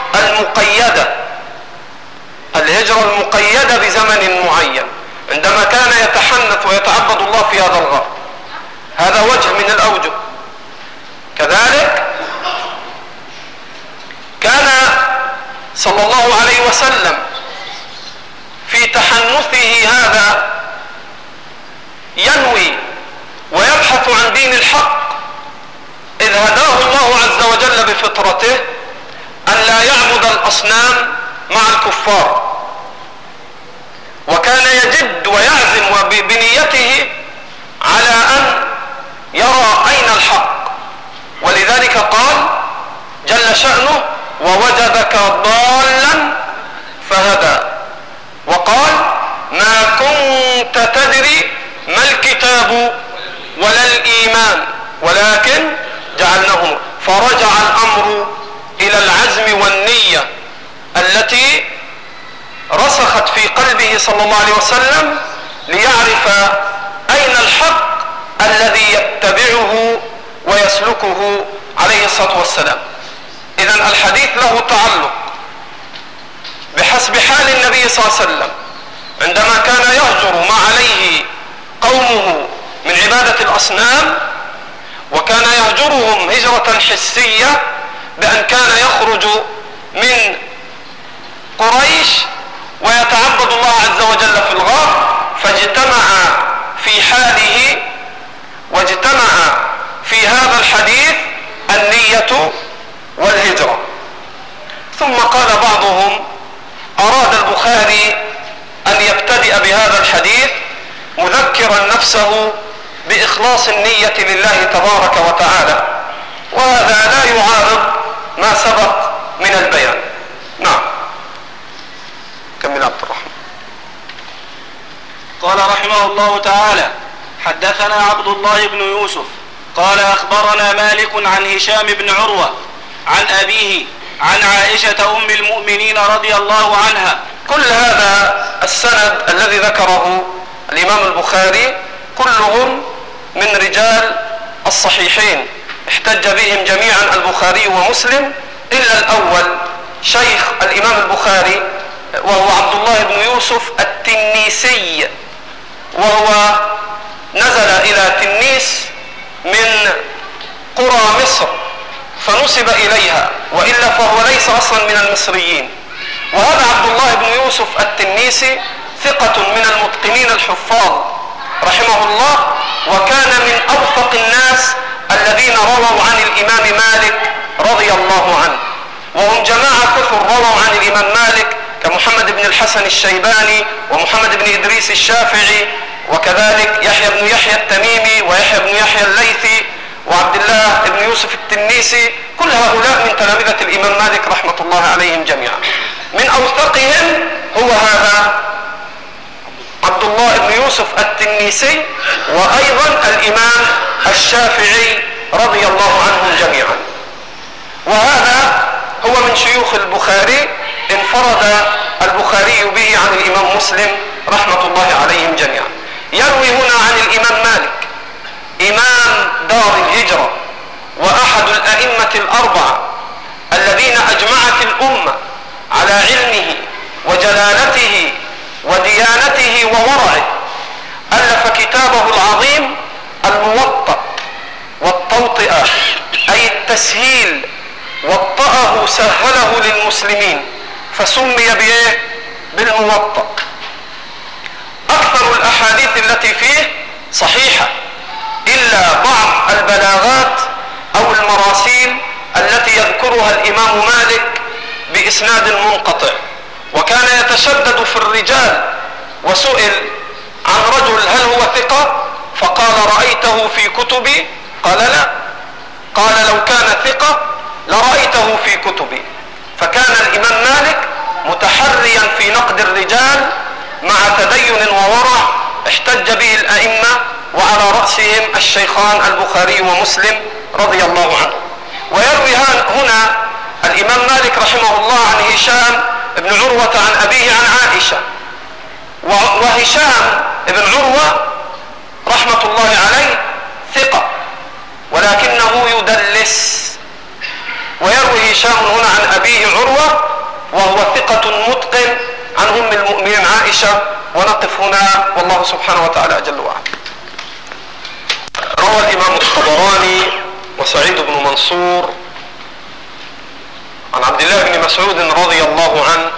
المقيدة بزمن معين، عندما كان يتحنث ويتعبد الله في هذا الغار. هذا وجه من الأوجه. كذلك كان صلى الله عليه وسلم في تحنثه هذا ينوي ويبحث عن دين الحق، إذ هداه الله عز وجل بفطرته أن لا يعبد الأصنام مع الكفار، وكان يجد ويعزم بنيته على أن يرى أين الحق. ولذلك قال جل شأنه ووجدك ضالا فهدى، وقال ما كنت تدري ما الكتاب ولا الإيمان ولكن جعلناه. فرجع الأمر إلى العزم والنية التي رسخت في قلبه صلى الله عليه وسلم ليعرف أين الحق الذي يتبعه ويسلكه عليه الصلاة والسلام. إذن الحديث له تعلق بحسب حال النبي صلى الله عليه وسلم عندما كان يهجر ما عليه قومه من عبادة الأصنام، وكان يهجرهم هجرة حسية بأن كان يخرج من قريش ويتعبد الله عز وجل في الغار، فاجتمع في حاله واجتمع في هذا الحديث النية والهجرة. ثم قال بعضهم أراد البخاري أن يبتدئ بهذا الحديث مذكرا نفسه بإخلاص النية لله تبارك وتعالى، وهذا لا يعارض ما سبق من البيان. نعم، كمل عبد الرحمن. قال رحمه الله تعالى حدثنا عبد الله بن يوسف قال أخبرنا مالك عن هشام بن عروة عن أبيه عن عائشة أم المؤمنين رضي الله عنها. كل هذا السند الذي ذكره الإمام البخاري كلهم من رجال الصحيحين، احتج بهم جميعا البخاري ومسلم إلا الأول شيخ الإمام البخاري وهو عبد الله بن يوسف التنيسي، وهو نزل إلى تنيس من قرى مصر فنسب إليها، وإلا فهو ليس أصلا من المصريين. وهذا عبد الله بن يوسف التنيسي ثقة من المتقنين الحفاظ رحمه الله، وكان من أوثق الناس الذين رووا عن الإمام مالك رضي الله عنه، وهم جماعة كثر رووا عن الإمام مالك كمحمد بن الحسن الشيباني ومحمد بن إدريس الشافعي، وكذلك يحيى بن يحيى التميمي ويحيى بن يحيى الليثي وعبد الله بن يوسف التنيسي. كل هؤلاء من تلامذة الإمام مالك رحمة الله عليهم جميعا. من أوثقهم هو هذا عبد الله بن يوسف التنيسي، وأيضا الإمام الشافعي رضي الله عنهم جميعا. وهذا هو من شيوخ البخاري، انفرد البخاري به عن الإمام مسلم رحمة الله عليهم جميعا. يروي هنا عن الإمام مالك إمام دار الهجرة وأحد الأئمة الأربعة الذين أجمعت الأمة على علمه وجلالته وديانته وورعه. ألف كتابه العظيم الموطأ، والتوطئة أي التسهيل، وطأه سهله للمسلمين فسمي بإيه؟ بالموطأ. أكثر الأحاديث التي فيه صحيحة إلا بعض البلاغات أو المراسيل التي يذكرها الإمام مالك بإسناد منقطع، وكان يتشدد في الرجال. وسئل عن رجل هل هو ثقة؟ فقال رأيته في كتبي؟ قال لا. قال لو كان ثقة لرأيته في كتبي. فكان الإمام مالك متحريا في نقد الرجال مع تدين وورع احتج به الأئمة، وعلى رأسهم الشيخان البخاري ومسلم رضي الله عنه. ويروي هنا الإمام مالك رحمه الله عن هشام بن عروة عن أبيه عن عائشة. وهشام بن عروة رحمة الله عليه ثقة ولكنه يدلس. ويروي هشام هنا عن أبيه عروة وهو ثقة متقن عن أم المؤمنين عائشة. ونقف هنا والله سبحانه وتعالى أجل وعلا. روى الإمام الطبراني وسعيد بن منصور عن عبد الله بن مسعود رضي الله عنه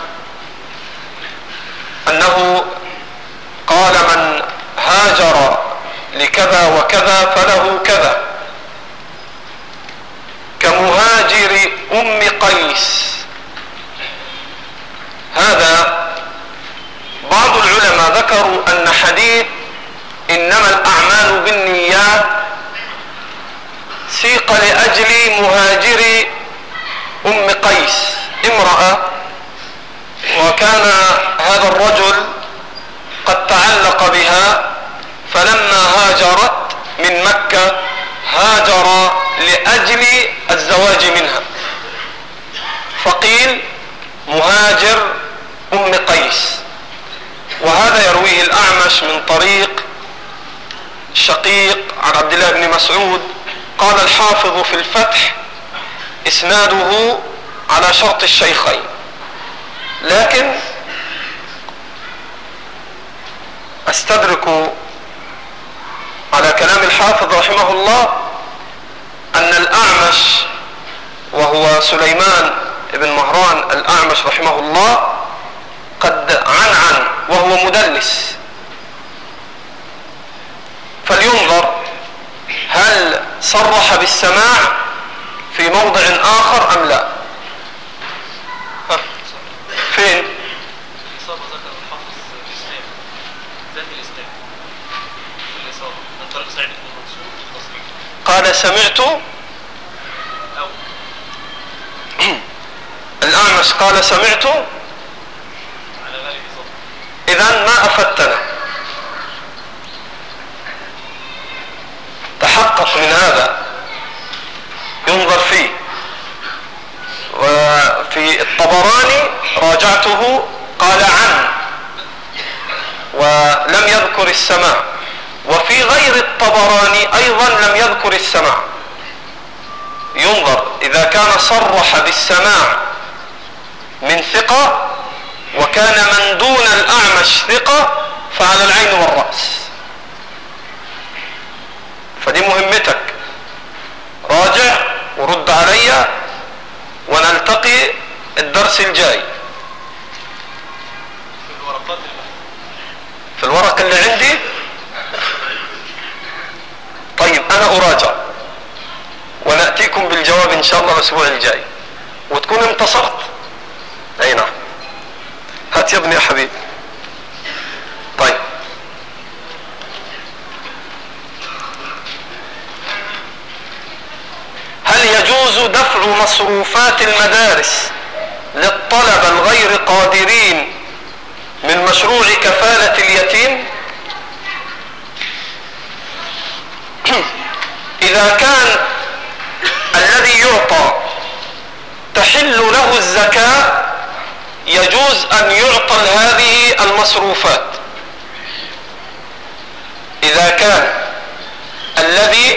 أنه قال من هاجر لكذا وكذا فله كذا، كمهاجر أم قيس ذكروا أن حديث إنما الأعمال بالنيات سيق لأجل مهاجر أم قيس امرأة، وكان هذا الرجل قد تعلق بها، فلما هاجرت من مكة هاجر لأجل الزواج منها، فقيل مهاجر أم قيس. وهذا يرويه الأعمش من طريق شقيق عن عبد الله بن مسعود. قال الحافظ في الفتح إسناده على شرط الشيخين، لكن أستدرك على كلام الحافظ رحمه الله أن الأعمش، وهو سليمان بن مهران الأعمش رحمه الله، قد عنعن وهو مدلس، فلينظر هل صرح بالسماع في موضع آخر أم لا. فين؟ قال سمعت الأعمش قال سمعت، إذن ما أفدتنا. تحقق من هذا، ينظر فيه. وفي الطبراني راجعته قال عن ولم يذكر السماع، وفي غير الطبراني أيضا لم يذكر السماع. ينظر إذا كان صرح بالسماع من ثقة وكان من دون الأعمش ثقة فعلى العين والرأس. فدي مهمتك، راجع ورد علي ونلتقي الدرس الجاي. في الورق اللي عندي. طيب أنا أراجع ونأتيكم بالجواب إن شاء الله الأسبوع الجاي، وتكون انتصرت. أي نعم، هات يا ابني يا حبيبي. طيب هل يجوز دفع مصروفات المدارس للطلبة الغير قادرين من مشروع كفالة اليتيم؟ إذا كان الذي يعطى تحل له الزكاة يجوز أن يعطى هذه المصروفات. إذا كان الذي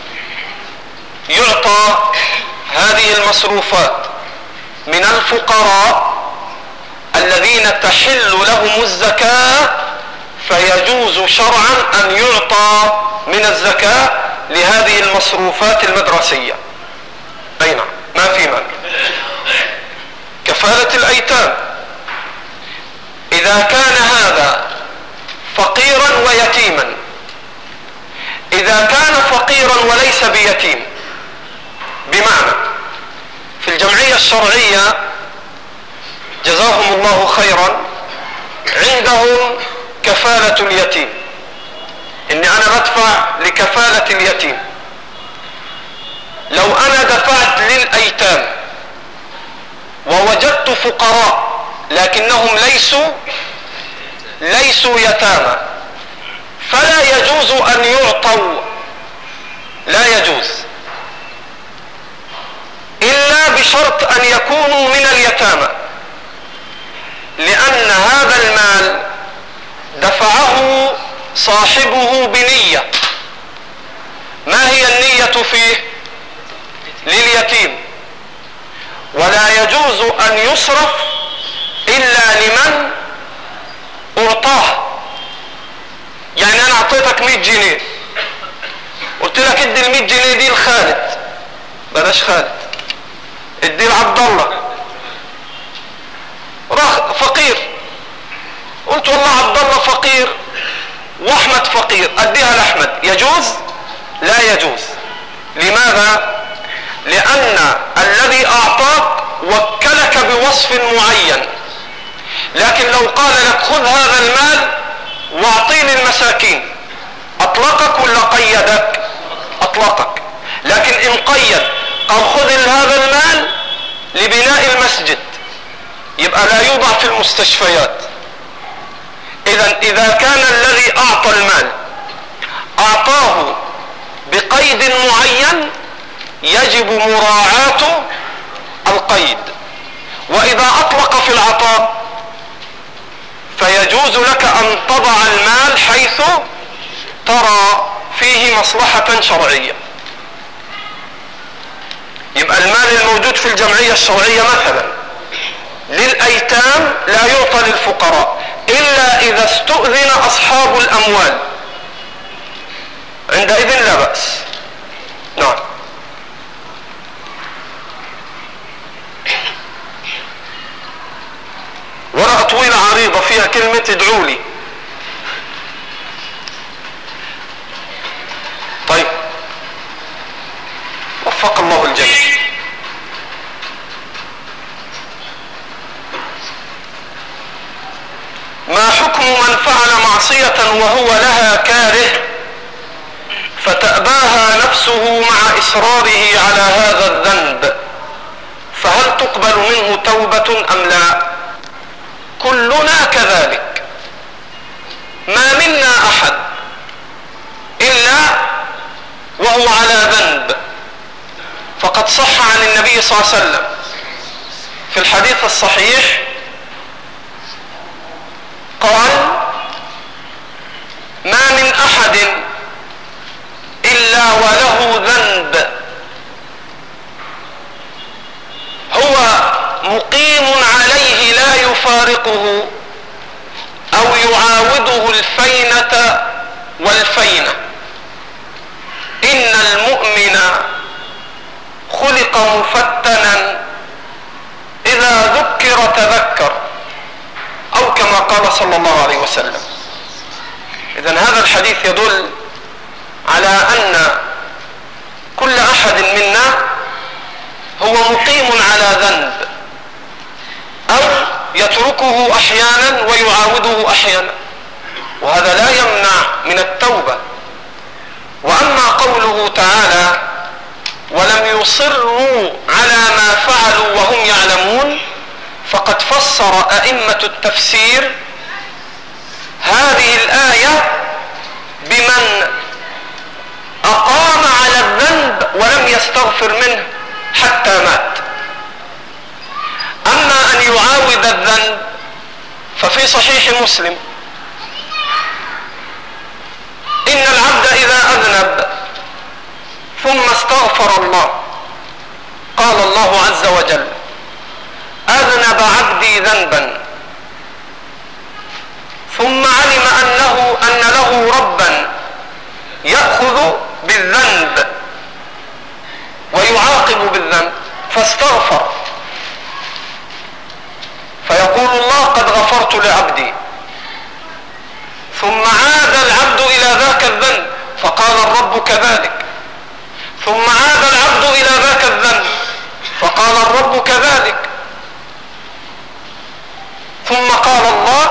يعطى هذه المصروفات من الفقراء الذين تحل لهم الزكاة فيجوز شرعا أن يعطى من الزكاة لهذه المصروفات المدرسية. أي نعم، ما في مانع. كفالة الأيتام إذا كان هذا فقيرا ويتيما، إذا كان فقيرا وليس بيتيم، بمعنى في الجمعية الشرعية جزاهم الله خيرا عندهم كفالة اليتيم، إني أنا بدفع لكفالة اليتيم. لو أنا دفعت للأيتام ووجدت فقراء لكنهم ليسوا يتامى فلا يجوز أن يعطوا، لا يجوز، إلا بشرط أن يكونوا من اليتامى، لأن هذا المال دفعه صاحبه بنية. ما هي النية فيه؟ لليتيم، ولا يجوز أن يصرف إلا لمن أعطاه. يعني أنا أعطيتك 100 جنيه، قلت لك ادي 100 جنيه دي لخالد، بلاش خالد، ادي لعبد الله، راح فقير، قلت والله عبد الله فقير واحمد فقير، اديها لاحمد، يجوز؟ لا يجوز. لماذا؟ لأن الذي أعطاك وكلك بوصف معين، لكن لو قال لك خذ هذا المال للمساكين اطلقك ولا قيدك؟ اطلقك. لكن ان قيد قال خذ هذا المال لبناء المسجد، يبقى لا يوضع في المستشفيات. اذا كان الذي اعطى المال اعطاه بقيد معين يجب مراعاة القيد. واذا اطلق في العطاء فيجوز لك ان تضع المال حيث ترى فيه مصلحة شرعية. يبقى المال الموجود في الجمعية الشرعية مثلا للأيتام لا يعطى للفقراء إلا إذا استؤذن أصحاب الأموال، عندئذ لا بأس. نعم. ورقة طويلة عريضة فيها كلمة ادعوا لي. طيب، وفق الله الجميع. ما حكم من فعل معصية وهو لها كاره فتأباها نفسه مع إصراره على هذا الذنب، فهل تقبل منه توبة أم لا؟ كلنا كذلك، ما منا أحد إلا وهو على ذنب. فقد صح عن النبي صلى الله عليه وسلم في الحديث الصحيح قال: ما من أحد إلا وله ذنب هو مقيم عليه لا يفارقه أو يعاوده الفينة والفينة. إن المؤمن خلق مفتنا إذا ذكر تذكر، أو كما قال صلى الله عليه وسلم. إذن هذا الحديث يدل على أن كل أحد منا هو مقيم على ذنب، أو يتركه أحيانا ويعاوده أحيانا، وهذا لا يمنع من التوبة. وأما قوله تعالى: ولم يصروا على ما فعلوا وهم يعلمون، فقد فسر أئمة التفسير هذه الآية بمن أقام على الذنب ولم يستغفر منه حتى مات. أما أن يعاود الذنب ففي صحيح مسلم: إن العبد إذا أذنب ثم استغفر الله قال الله عز وجل: أذنب عبدي ذنبا ثم علم أن له ربا يأخذ بالذنب ويعاقب بالذنب فاستغفر، فيقول الله: قد غفرت لعبدي. ثم عاد العبد إلى ذاك الذنب فقال الرب كذلك، ثم عاد العبد إلى ذاك الذنب فقال الرب كذلك، ثم قال الله: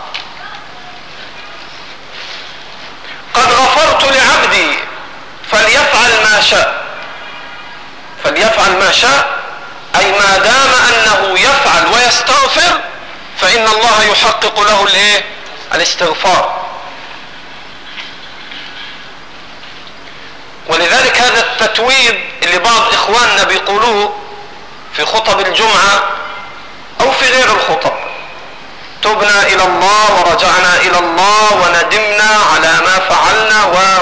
قد غفرت لعبدي فليفعل ما شاء. فليفعل ما شاء أي ما دام أنه يفعل ويستغفر فإن الله يحقق له الاستغفار. ولذلك هذا التتويب اللي بعض إخواننا بيقولوه في خطب الجمعة أو في غير الخطب: تبنا إلى الله ورجعنا إلى الله وندمنا على ما فعلنا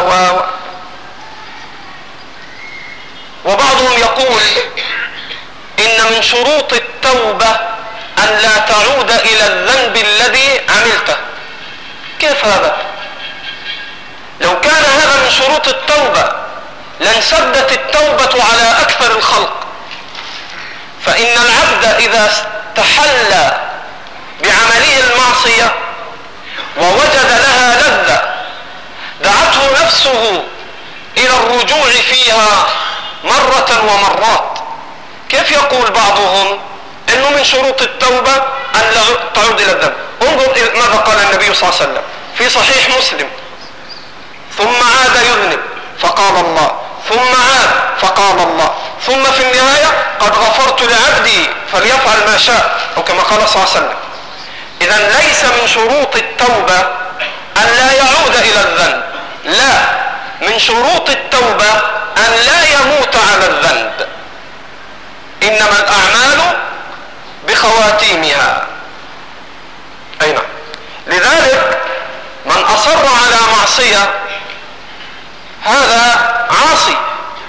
وبعضهم يقول إن من شروط التوبة أن لا تعود إلى الذنب الذي عملته. كيف هذا؟ لو كان هذا من شروط التوبة لانسدت التوبة على أكثر الخلق. فإن العبد إذا استحل بعمله المعصية ووجد لها لذة دعته نفسه إلى الرجوع فيها مرة ومرات. كيف يقول بعضهم إنه من شروط التوبة أن لا تعود إلى الذنب؟ انظر ماذا قال النبي صلى الله عليه وسلم في صحيح مسلم، ثم عاد يذنب فقال الله، ثم عاد فقال الله، ثم في النهاية قد غفرت لعبدي فليفعل ما شاء، أو كما قال صلى الله عليه وسلم. إذن ليس من شروط التوبة أن لا يعود إلى الذنب، لا، من شروط التوبة أن لا يموت على الذنب. إنما الأعمال بخواتيمها. أي نعم. لذلك من أصر على معصية هذا عاصي،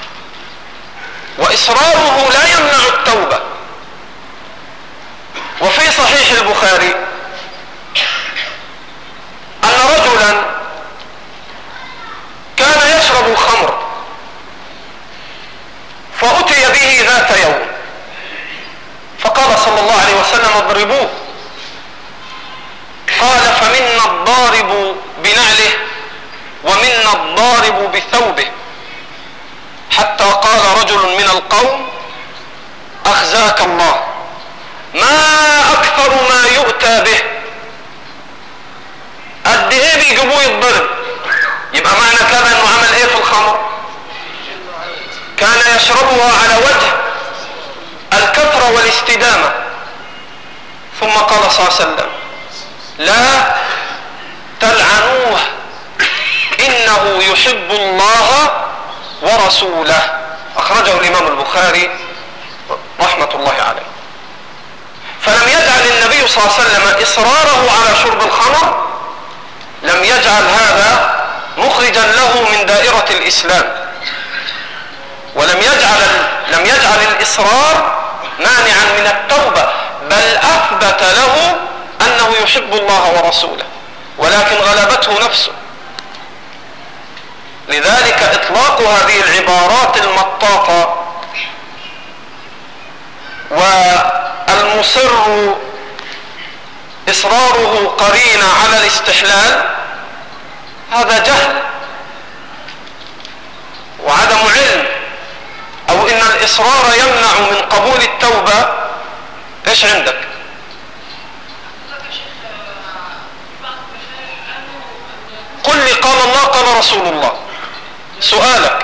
وإصراره لا يمنع التوبة. وفي صحيح البخاري أن رجلا كان يشرب الخمر فأتي به ذات يوم فقال صلى الله عليه وسلم اضربوه. قال فمنا الضارب بنعله ومنا الضارب بثوبه، حتى قال رجل من القوم أخزاك الله، ما أكثر ما يؤتى به. قد ايه بيجيبوه يتضرب؟ يبقى معنى كذا انه عمل ايه في الخمر؟ كان يشربها على وجه الكثرة والاستدامة. ثم قال صلى الله عليه وسلم لا تلعنوه إنه يحب الله ورسوله. أخرجه الإمام البخاري رحمة الله عليه. فلم يجعل النبي صلى الله عليه وسلم إصراره على شرب الخمر، لم يجعل هذا مخرجا له من دائرة الإسلام، ولم يجعل الإصرار مانعا من التوبة، بل أثبت له أنه يحب الله ورسوله، ولكن غلبته نفسه. لذلك إطلاق هذه العبارات المطاطة والمصر إصراره قرين على الاستحلال هذا جهل وعدم علم، أو إن الإصرار يمنع من قبول التوبة. إيش عندك؟ قل لي قال الله قال رسول الله. سؤالك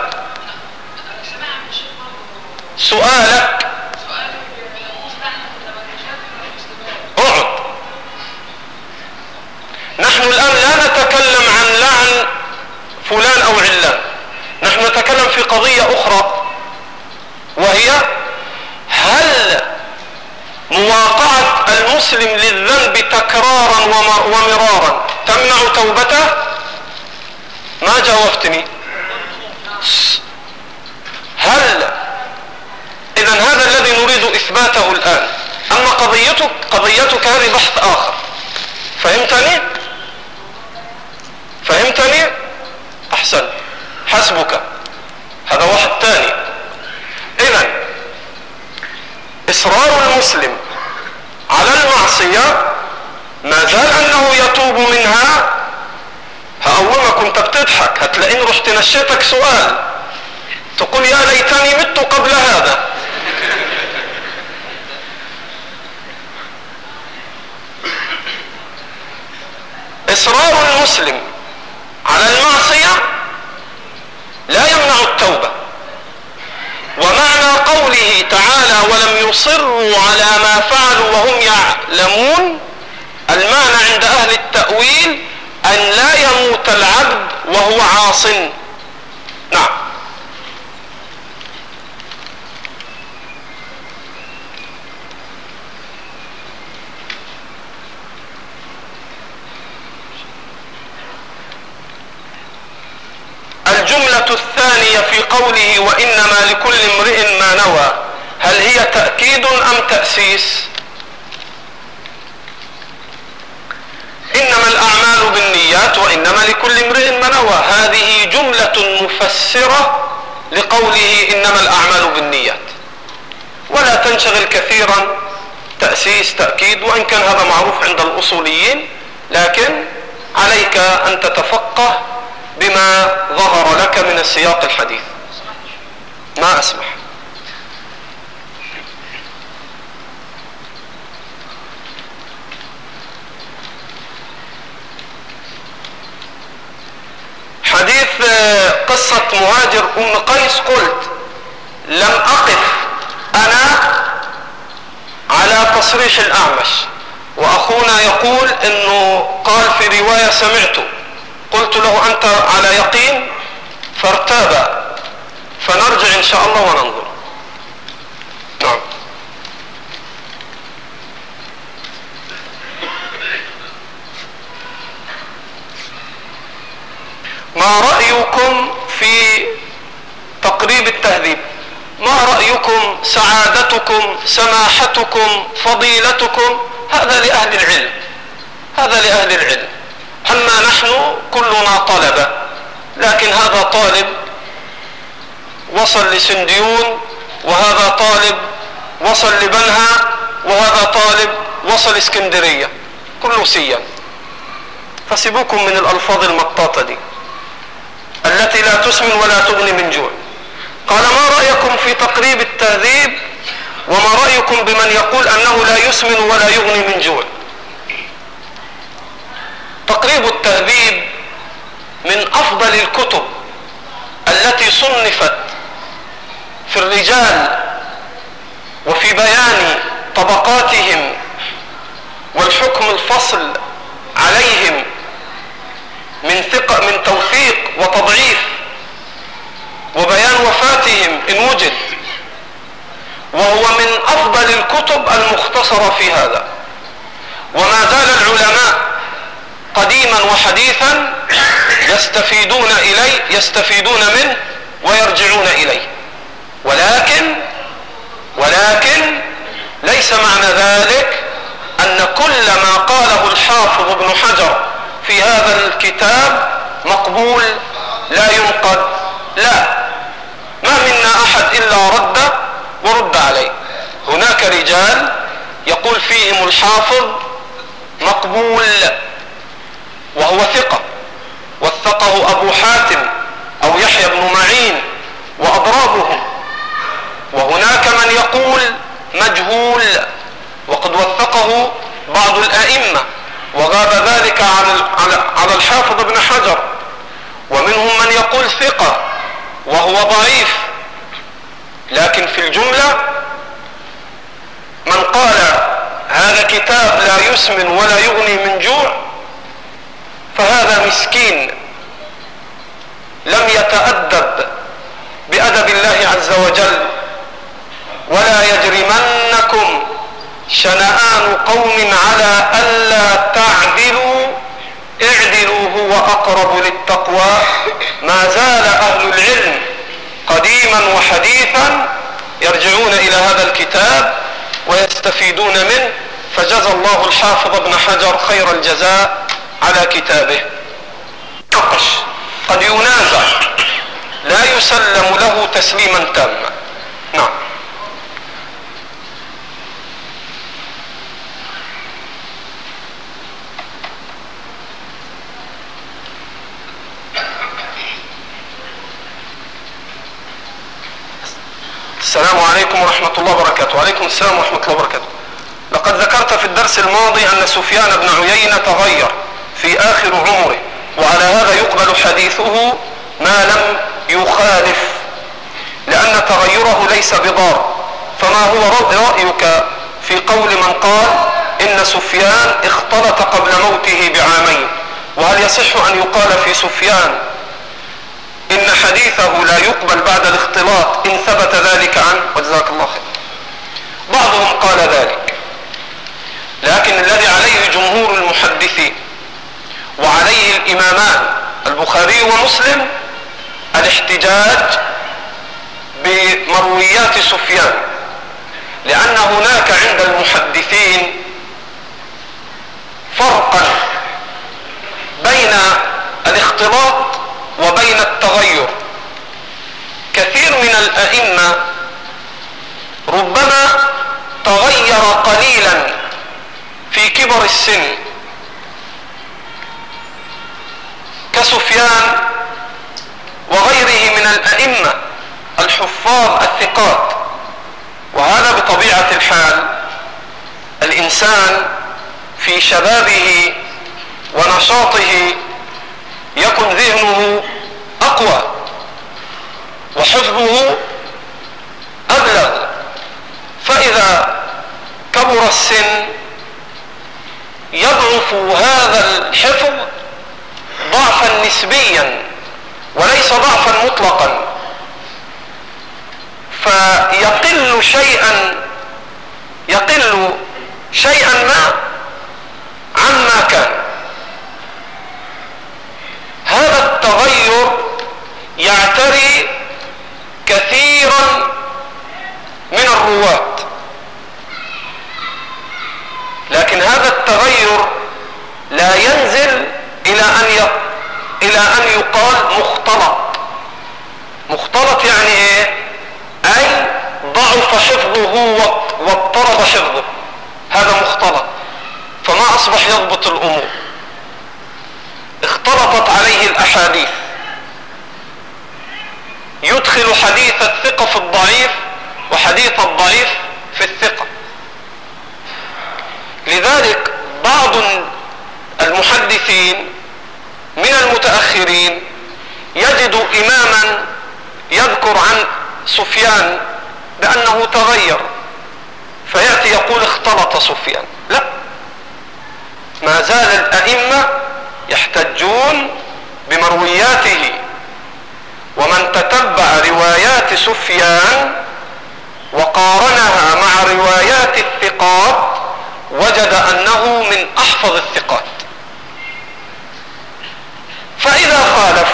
اقعد. نحن الآن لا نتكلم عن لعن فلان أو علان، نحن نتكلم في قضية أخرى، وهي هل مواقعة المسلم للذنب تكرارا ومرارا تمنع توبته؟ ما جاوبتني. إذن هذا الذي نريد إثباته الآن. أما قضيتك هذه بحث آخر. فهمتني؟ أحسن، حسبك، هذا واحد تاني. إذن إصرار المسلم على المعصية ما زال أنه يتوب منها. أول ما كنت بتضحك هتلاقيني رحت نشيتك سؤال تقول يا ليتني مت قبل هذا. إصرار المسلم على المعصية لا يمنع التوبة. ومعنى قوله تعالى ولم يصروا على ما فعلوا وهم يعلمون، المعنى عند أهل التأويل أن لا يموت العبد وهو عاص. نعم. الجملة الثانية في قوله وإنما لكل امرئ ما نوى، هل هي تأكيد أم تأسيس؟ إنما الأعمال بالنيات وإنما لكل امرئ ما نوى، هذه جملة مفسرة لقوله إنما الأعمال بالنيات، ولا تنشغل كثيرا تأسيس تأكيد، وإن كان هذا معروف عند الأصوليين، لكن عليك أن تتفقه بما ظهر لك من السياق الحديث. ما أسمح. مهاجر أم قيس قلت لم أقف أنا على تصريح الأعمش، وأخونا يقول أنه قال في رواية سمعته، قلت له أنت على يقين؟ فارتاب، فنرجع إن شاء الله وننظر. نعم. ما رأيكم في تقريب التهذيب؟ ما رأيكم؟ سعادتكم، سماحتكم، فضيلتكم؟ هذا لأهل العلم، هذا لأهل العلم. أما نحن كلنا طلبة، لكن هذا طالب وصل لسنديون، وهذا طالب وصل لبنها، وهذا طالب وصل اسكندرية، كله سيا. فسيبوكم من الألفاظ المطاطة دي التي لا تسمن ولا تغني من جوع. قال ما رأيكم في تقريب التهذيب، وما رأيكم بمن يقول أنه لا يسمن ولا يغني من جوع؟ تقريب التهذيب من أفضل الكتب التي صنفت في الرجال وفي بيان طبقاتهم والحكم الفصل عليهم من توثيق وتضعيف وبيان وفاتهم إن وجد، وهو من أفضل الكتب المختصرة في هذا. وما زال العلماء قديما وحديثا يستفيدون منه ويرجعون إليه، ولكن ليس معنى ذلك أن كل ما قاله الحافظ ابن حجر في هذا الكتاب مقبول لا ينقد، لا، ما منا أحد إلا ورد عليه. هناك رجال يقول فيهم الحافظ مقبول وهو ثقة، وثقه أبو حاتم أو يحيى بن معين وأضرابهم، وهناك من يقول مجهول وقد وثقه بعض الأئمة وغاب ذلك على الحافظ ابن حجر، ومنهم من يقول ثقة وهو ضعيف. لكن في الجملة من قال هذا كتاب لا يسمن ولا يغني من جوع فهذا مسكين لم يتأدب بأدب الله عز وجل. ولا يجرمنكم شنآن قوم على ألا تعدلوا اعدلوا هو أقرب للتقوى. ما زال أهل العلم قديما وحديثا يرجعون إلى هذا الكتاب ويستفيدون منه، فجزى الله الحافظ ابن حجر خير الجزاء على كتابه. قد ينازع لا يسلم له تسليما تاما. نعم. السلام عليكم ورحمة الله وبركاته. وعليكم السلام ورحمة الله وبركاته. لقد ذكرت في الدرس الماضي أن سفيان بن عيينة تغير في آخر عمره، وعلى هذا يقبل حديثه ما لم يخالف، لأن تغيره ليس بضار. فما هو رأيك في قول من قال إن سفيان اختلط قبل موته بعامين؟ وهل يصح أن يقال في سفيان إن حديثه لا يقبل بعد الاختلاط إن ثبت ذلك عنه؟ وجزاك الله خير. بعضهم قال ذلك، لكن الذي عليه جمهور المحدثين وعليه الإمامان البخاري ومسلم الاحتجاج بمرويات سفيان، لأن هناك عند المحدثين فرقا بين الاختلاط وبين التغير. كثير من الأئمة ربما تغير قليلا في كبر السن كسفيان وغيره من الأئمة الحفاظ الثقات، وهذا بطبيعة الحال الإنسان في شبابه ونشاطه يكون ذهنه أقوى، حفظه أبلغ. فإذا كبر السن يضعف هذا الحفظ ضعفا نسبيا وليس ضعفا مطلقا، فيقل شيئا ما عما كان. هذا التغير يعتري كثيرا من الرواة، لكن هذا التغير لا ينزل إلى أن يقال مختلط. مختلط يعني إيه؟ أي ضعف حفظه واضطرب حفظه، هذا مختلط، فما أصبح يضبط الأمور، اختلطت عليه الأحاديث، يدخل حديث الثقة في الضعيف وحديث الضعيف في الثقة. لذلك بعض المحدثين من المتأخرين يجد إماما يذكر عن سفيان بأنه تغير، فيأتي يقول اختلط سفيان. لا، ما زال الأئمة يحتجون بمروياته، ومن تتبع روايات سفيان وقارنها مع روايات الثقات وجد أنه من أحفظ الثقات. فإذا خالف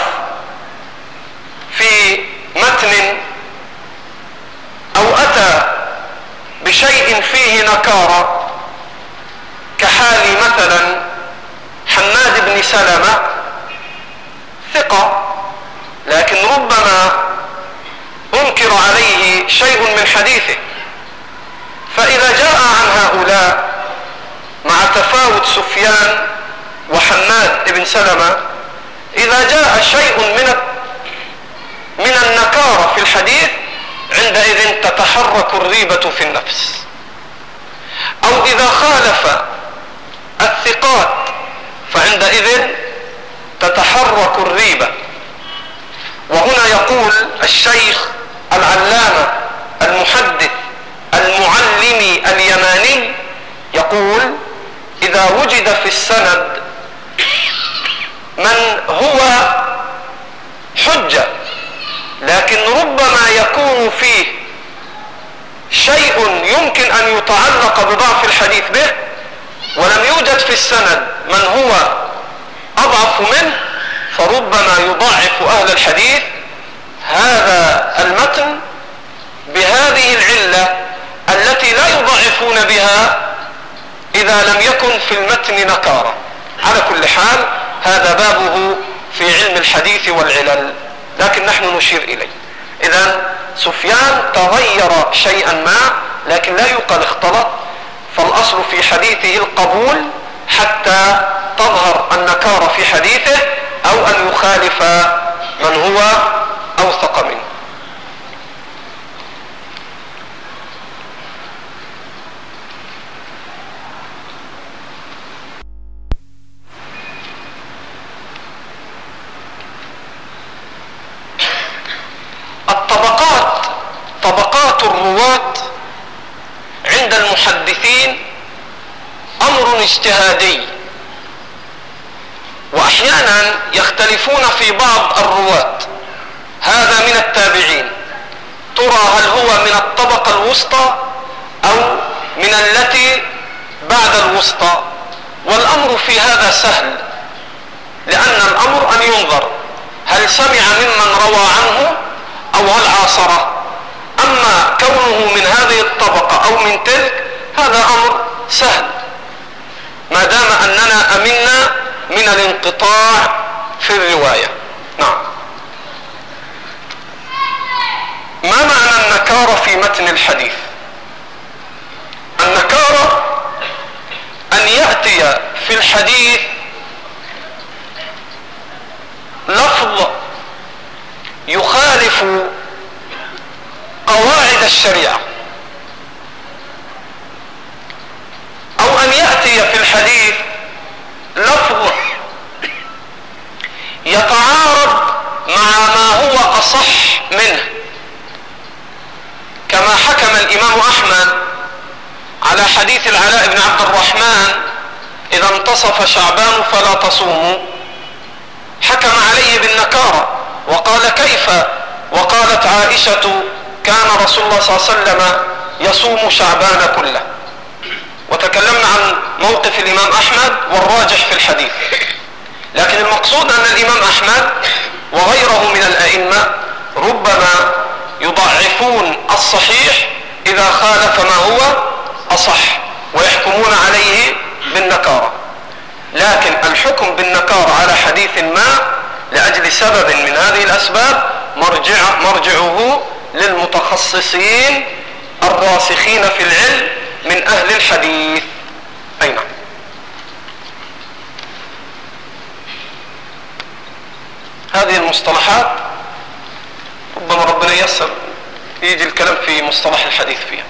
في متن أو أتى بشيء فيه نكارة، كحال مثلا حماد بن سلمة، ثقة لكن ربما أنكر عليه شيء من حديثه، فإذا جاء عن هؤلاء مع تفاوت سفيان وحماد بن سلمة، إذا جاء شيء من النكارة في الحديث عندئذ تتحرك الريبة في النفس. أو إذا خالف الثقات فعندئذ تتحرك الريبة. وهنا يقول الشيخ العلامة المحدث المعلم اليماني، يقول: إذا وجد في السند من هو حجة لكن ربما يكون فيه شيء يمكن أن يتعلق بضعف الحديث به، ولم يوجد في السند من هو أضعف منه، فربما يضعف أهل الحديث هذا المتن بهذه العلة التي لا يضعفون بها إذا لم يكن في المتن نكارة. على كل حال هذا بابه في علم الحديث والعلل، لكن نحن نشير إليه. إذن سفيان تغير شيئا ما، لكن لا يقال اختلط، فالأصل في حديثه القبول حتى تظهر النكارة في حديثه أو أن يخالف من هو أوثق منه. طبقات الرواة عند المحدثين أمر اجتهادي، وأحيانا يختلفون في بعض الرواة. هذا من التابعين، ترى هل هو من الطبقة الوسطى أو من التي بعد الوسطى؟ والأمر في هذا سهل، لأن الأمر أن ينظر هل سمع ممن روى عنه أو هل عاصره. أما كونه من هذه الطبقة أو من تلك هذا أمر سهل، ما دام أننا أمنا من الانقطاع في الرواية. نعم. ما معنى النكارة في متن الحديث؟ النكارة أن يأتي في الحديث لفظ يخالف قواعد الشريعة، أو أن يأتي في الحديث لفظ يتعارض مع ما هو أصح منه. الإمام أحمد على حديث العلاء بن عبد الرحمن إذا انتصف شعبان فلا تصوموا، حكم عليه بالنكارة وقال كيف؟ وقالت عائشة كان رسول الله صلى الله عليه وسلم يصوم شعبان كله. وتكلمنا عن موقف الإمام أحمد والراجح في الحديث، لكن المقصود أن الإمام أحمد وغيره من الأئمة ربما يضعفون الصحيح إذا خالف ما هو أصح ويحكمون عليه بالنكارة. لكن الحكم بالنكارة على حديث ما لأجل سبب من هذه الأسباب مرجعه للمتخصصين الراسخين في العلم من أهل الحديث. أي نعم. هذه المصطلحات ربما ربنا ييسر يجي الكلام في مصطلح الحديث فيها.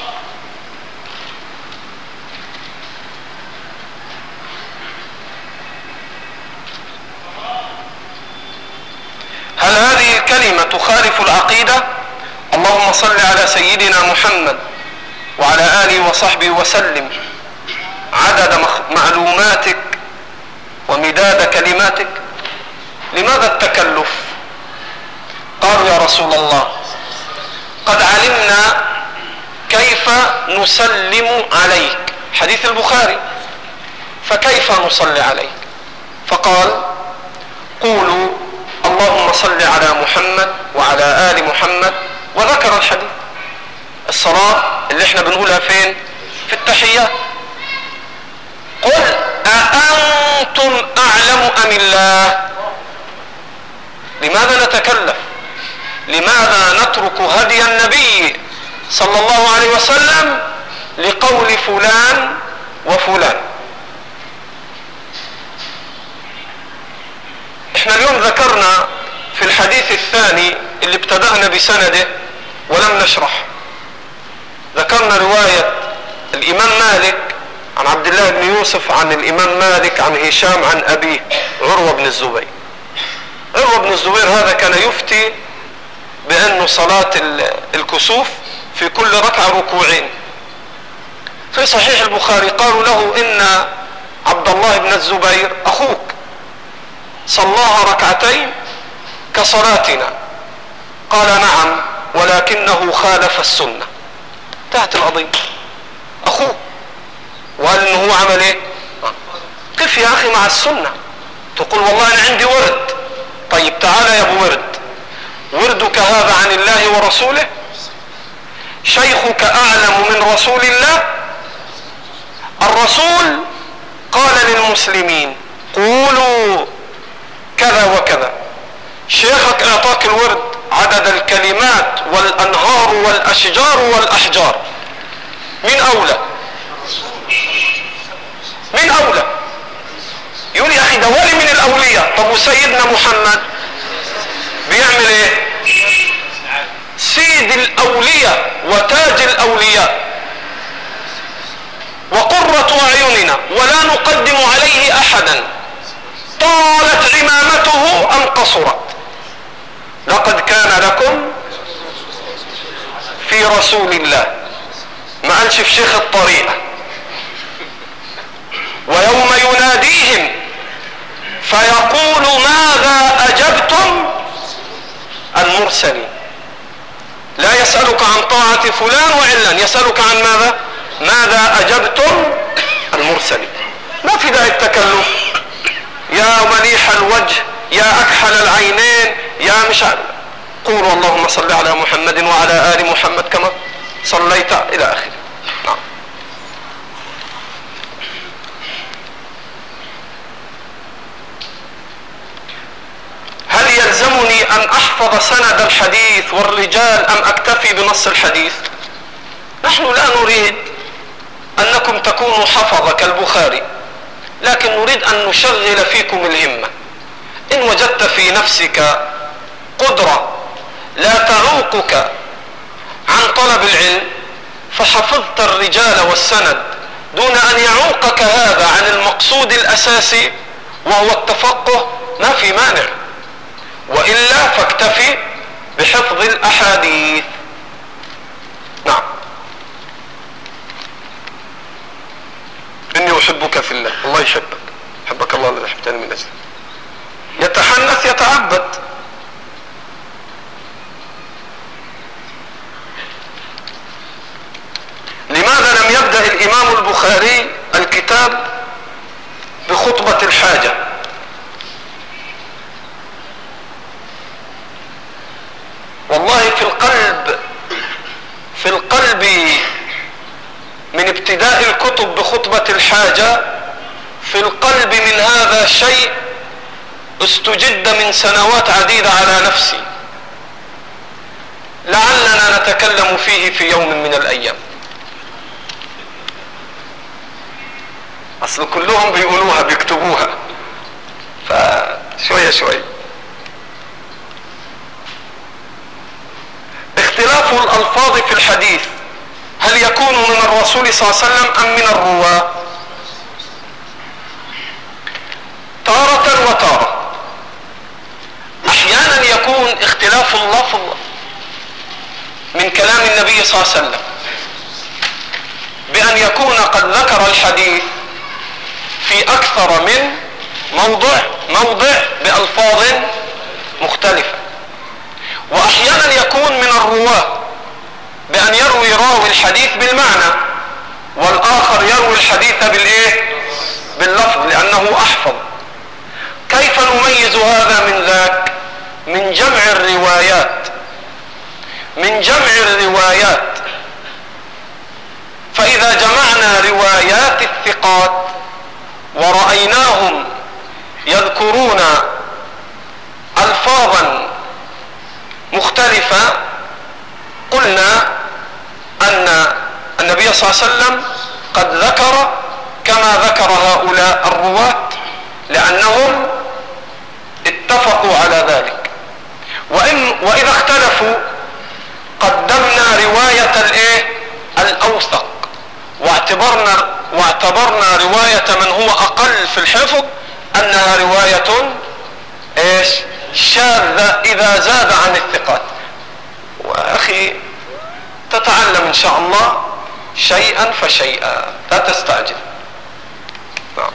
هل هذه الكلمة تخالف العقيدة؟ اللهم صل على سيدنا محمد وعلى آله وصحبه وسلم عدد معلوماتك ومداد كلماتك. لماذا التكلف؟ قالوا يا رسول الله قد علمنا كيف نسلم عليك، حديث البخاري، فكيف نصلي عليك؟ فقال قولوا اللهم صل على محمد وعلى آل محمد، وذكر الحديث. الصلاة اللي احنا بنقولها فين؟ في التحيات. قل أأنتم أعلم أم الله؟ لماذا نتكلف؟ لماذا نترك هدي النبي صلى الله عليه وسلم لقول فلان وفلان؟ احنا اليوم ذكرنا في الحديث الثاني اللي ابتدأنا بسنده ولم نشرح، ذكرنا رواية الإمام مالك عن عبد الله بن يوسف عن الإمام مالك عن هشام عن أبيه عروة بن الزبير. عروة بن الزبير هذا كان يفتي بأن صلاة الكسوف في كل ركعة ركوعين. في صحيح البخاري قالوا له إن عبد الله بن الزبير أخوك صلاها ركعتين كصلاتنا. قال نعم ولكنه خالف السنة. انتهت القضية. أخوه وقال إنه هو عمل إيه؟ كيف يا أخي مع السنة؟ تقول والله أنا عندي ورد. طيب تعالى يا أبو ورد، وردك هذا عن الله ورسوله؟ شيخك أعلم من رسول الله؟ الرسول قال للمسلمين قولوا كذا وكذا، شيخك اعطاك الورد عدد الكلمات والأنهار والأشجار والأحجار، من أولى؟ من أولى؟ يقول يا أخي ده ولي من الأولياء. طب وسيدنا محمد بيعمل إيه؟ سيد الأولياء وتاج الأولياء وقرة أعيننا، ولا نقدم عليه أحدا، طالت عمامته أم قصرت. لقد كان لكم في رسول الله، ما قالش في شيخ الطريقة. ويوم يناديهم فيقول ماذا أجبتم المرسلين. لا يسألك عن طاعة فلان وعلان، يسألك عن ماذا؟ ماذا أجبتم المرسلين. ما في داعي التكلف. يا مليح الوجه، يا أكحل العينين، يا مش عارف. قولوا اللهم صل على محمد وعلى آل محمد كما صليت إلى آخره. نعم. هل يلزمني أن أحفظ سند الحديث والرجال أم أكتفي بنص الحديث؟ نحن لا نريد أنكم تكونوا حفظة كالبخاري، لكن نريد أن نشغل فيكم الهمة. إن وجدت في نفسك قدرة لا تعوقك عن طلب العلم فحفظت الرجال والسند دون أن يعوقك هذا عن المقصود الأساسي وهو التفقه، ما في مانع. وإلا فاكتفي بحفظ الأحاديث. نعم. إني أحبك في الله، الله يحبك، حبك الله الذي أحببتني من أجله. يتحنث يتعبد. لماذا لم يبدأ الإمام البخاري الكتاب بخطبة الحاجة؟ والله في القلب من ابتداء الكتب بخطبة الحاجة، في القلب من هذا شيء استجد من سنوات عديدة على نفسي، لعلنا نتكلم فيه في يوم من الأيام. أصل كلهم بيقولوها بيكتبوها، فشوية شوية. اختلاف الألفاظ في الحديث هل يكون من الرسول صلى الله عليه وسلم أم من الرواة؟ تارة وتارة. أحيانا يكون اختلاف اللفظ من كلام النبي صلى الله عليه وسلم، بأن يكون قد ذكر الحديث في أكثر من موضع بألفاظ مختلفة. وأحيانا يكون من الرواة بأن يروي راوي الحديث بالمعنى، والآخر يروي الحديث باللفظ لأنه أحفظ. كيف نميز هذا من ذاك؟ من جمع الروايات. فإذا جمعنا روايات الثقات ورأيناهم يذكرون ألفاظا مختلفة، قلنا أن النبي صلى الله عليه وسلم قد ذكر كما ذكر هؤلاء الرواة، لأنهم اتفقوا على ذلك. وإذا اختلفوا قدمنا رواية الأوثق، واعتبرنا رواية من هو أقل في الحفظ أنها رواية شاذة إذا زاد عن الثقات. وأخي تتعلم إن شاء الله شيئا فشيئا، لا تستعجل. نعم.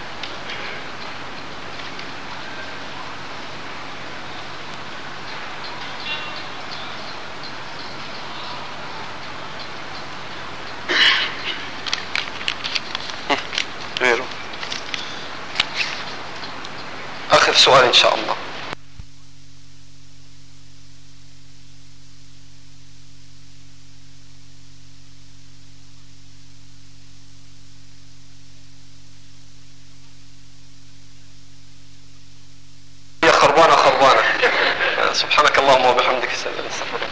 غيره. آخر سؤال إن شاء الله. خربانة. سبحانك اللهم وبحمدك، استغفرك.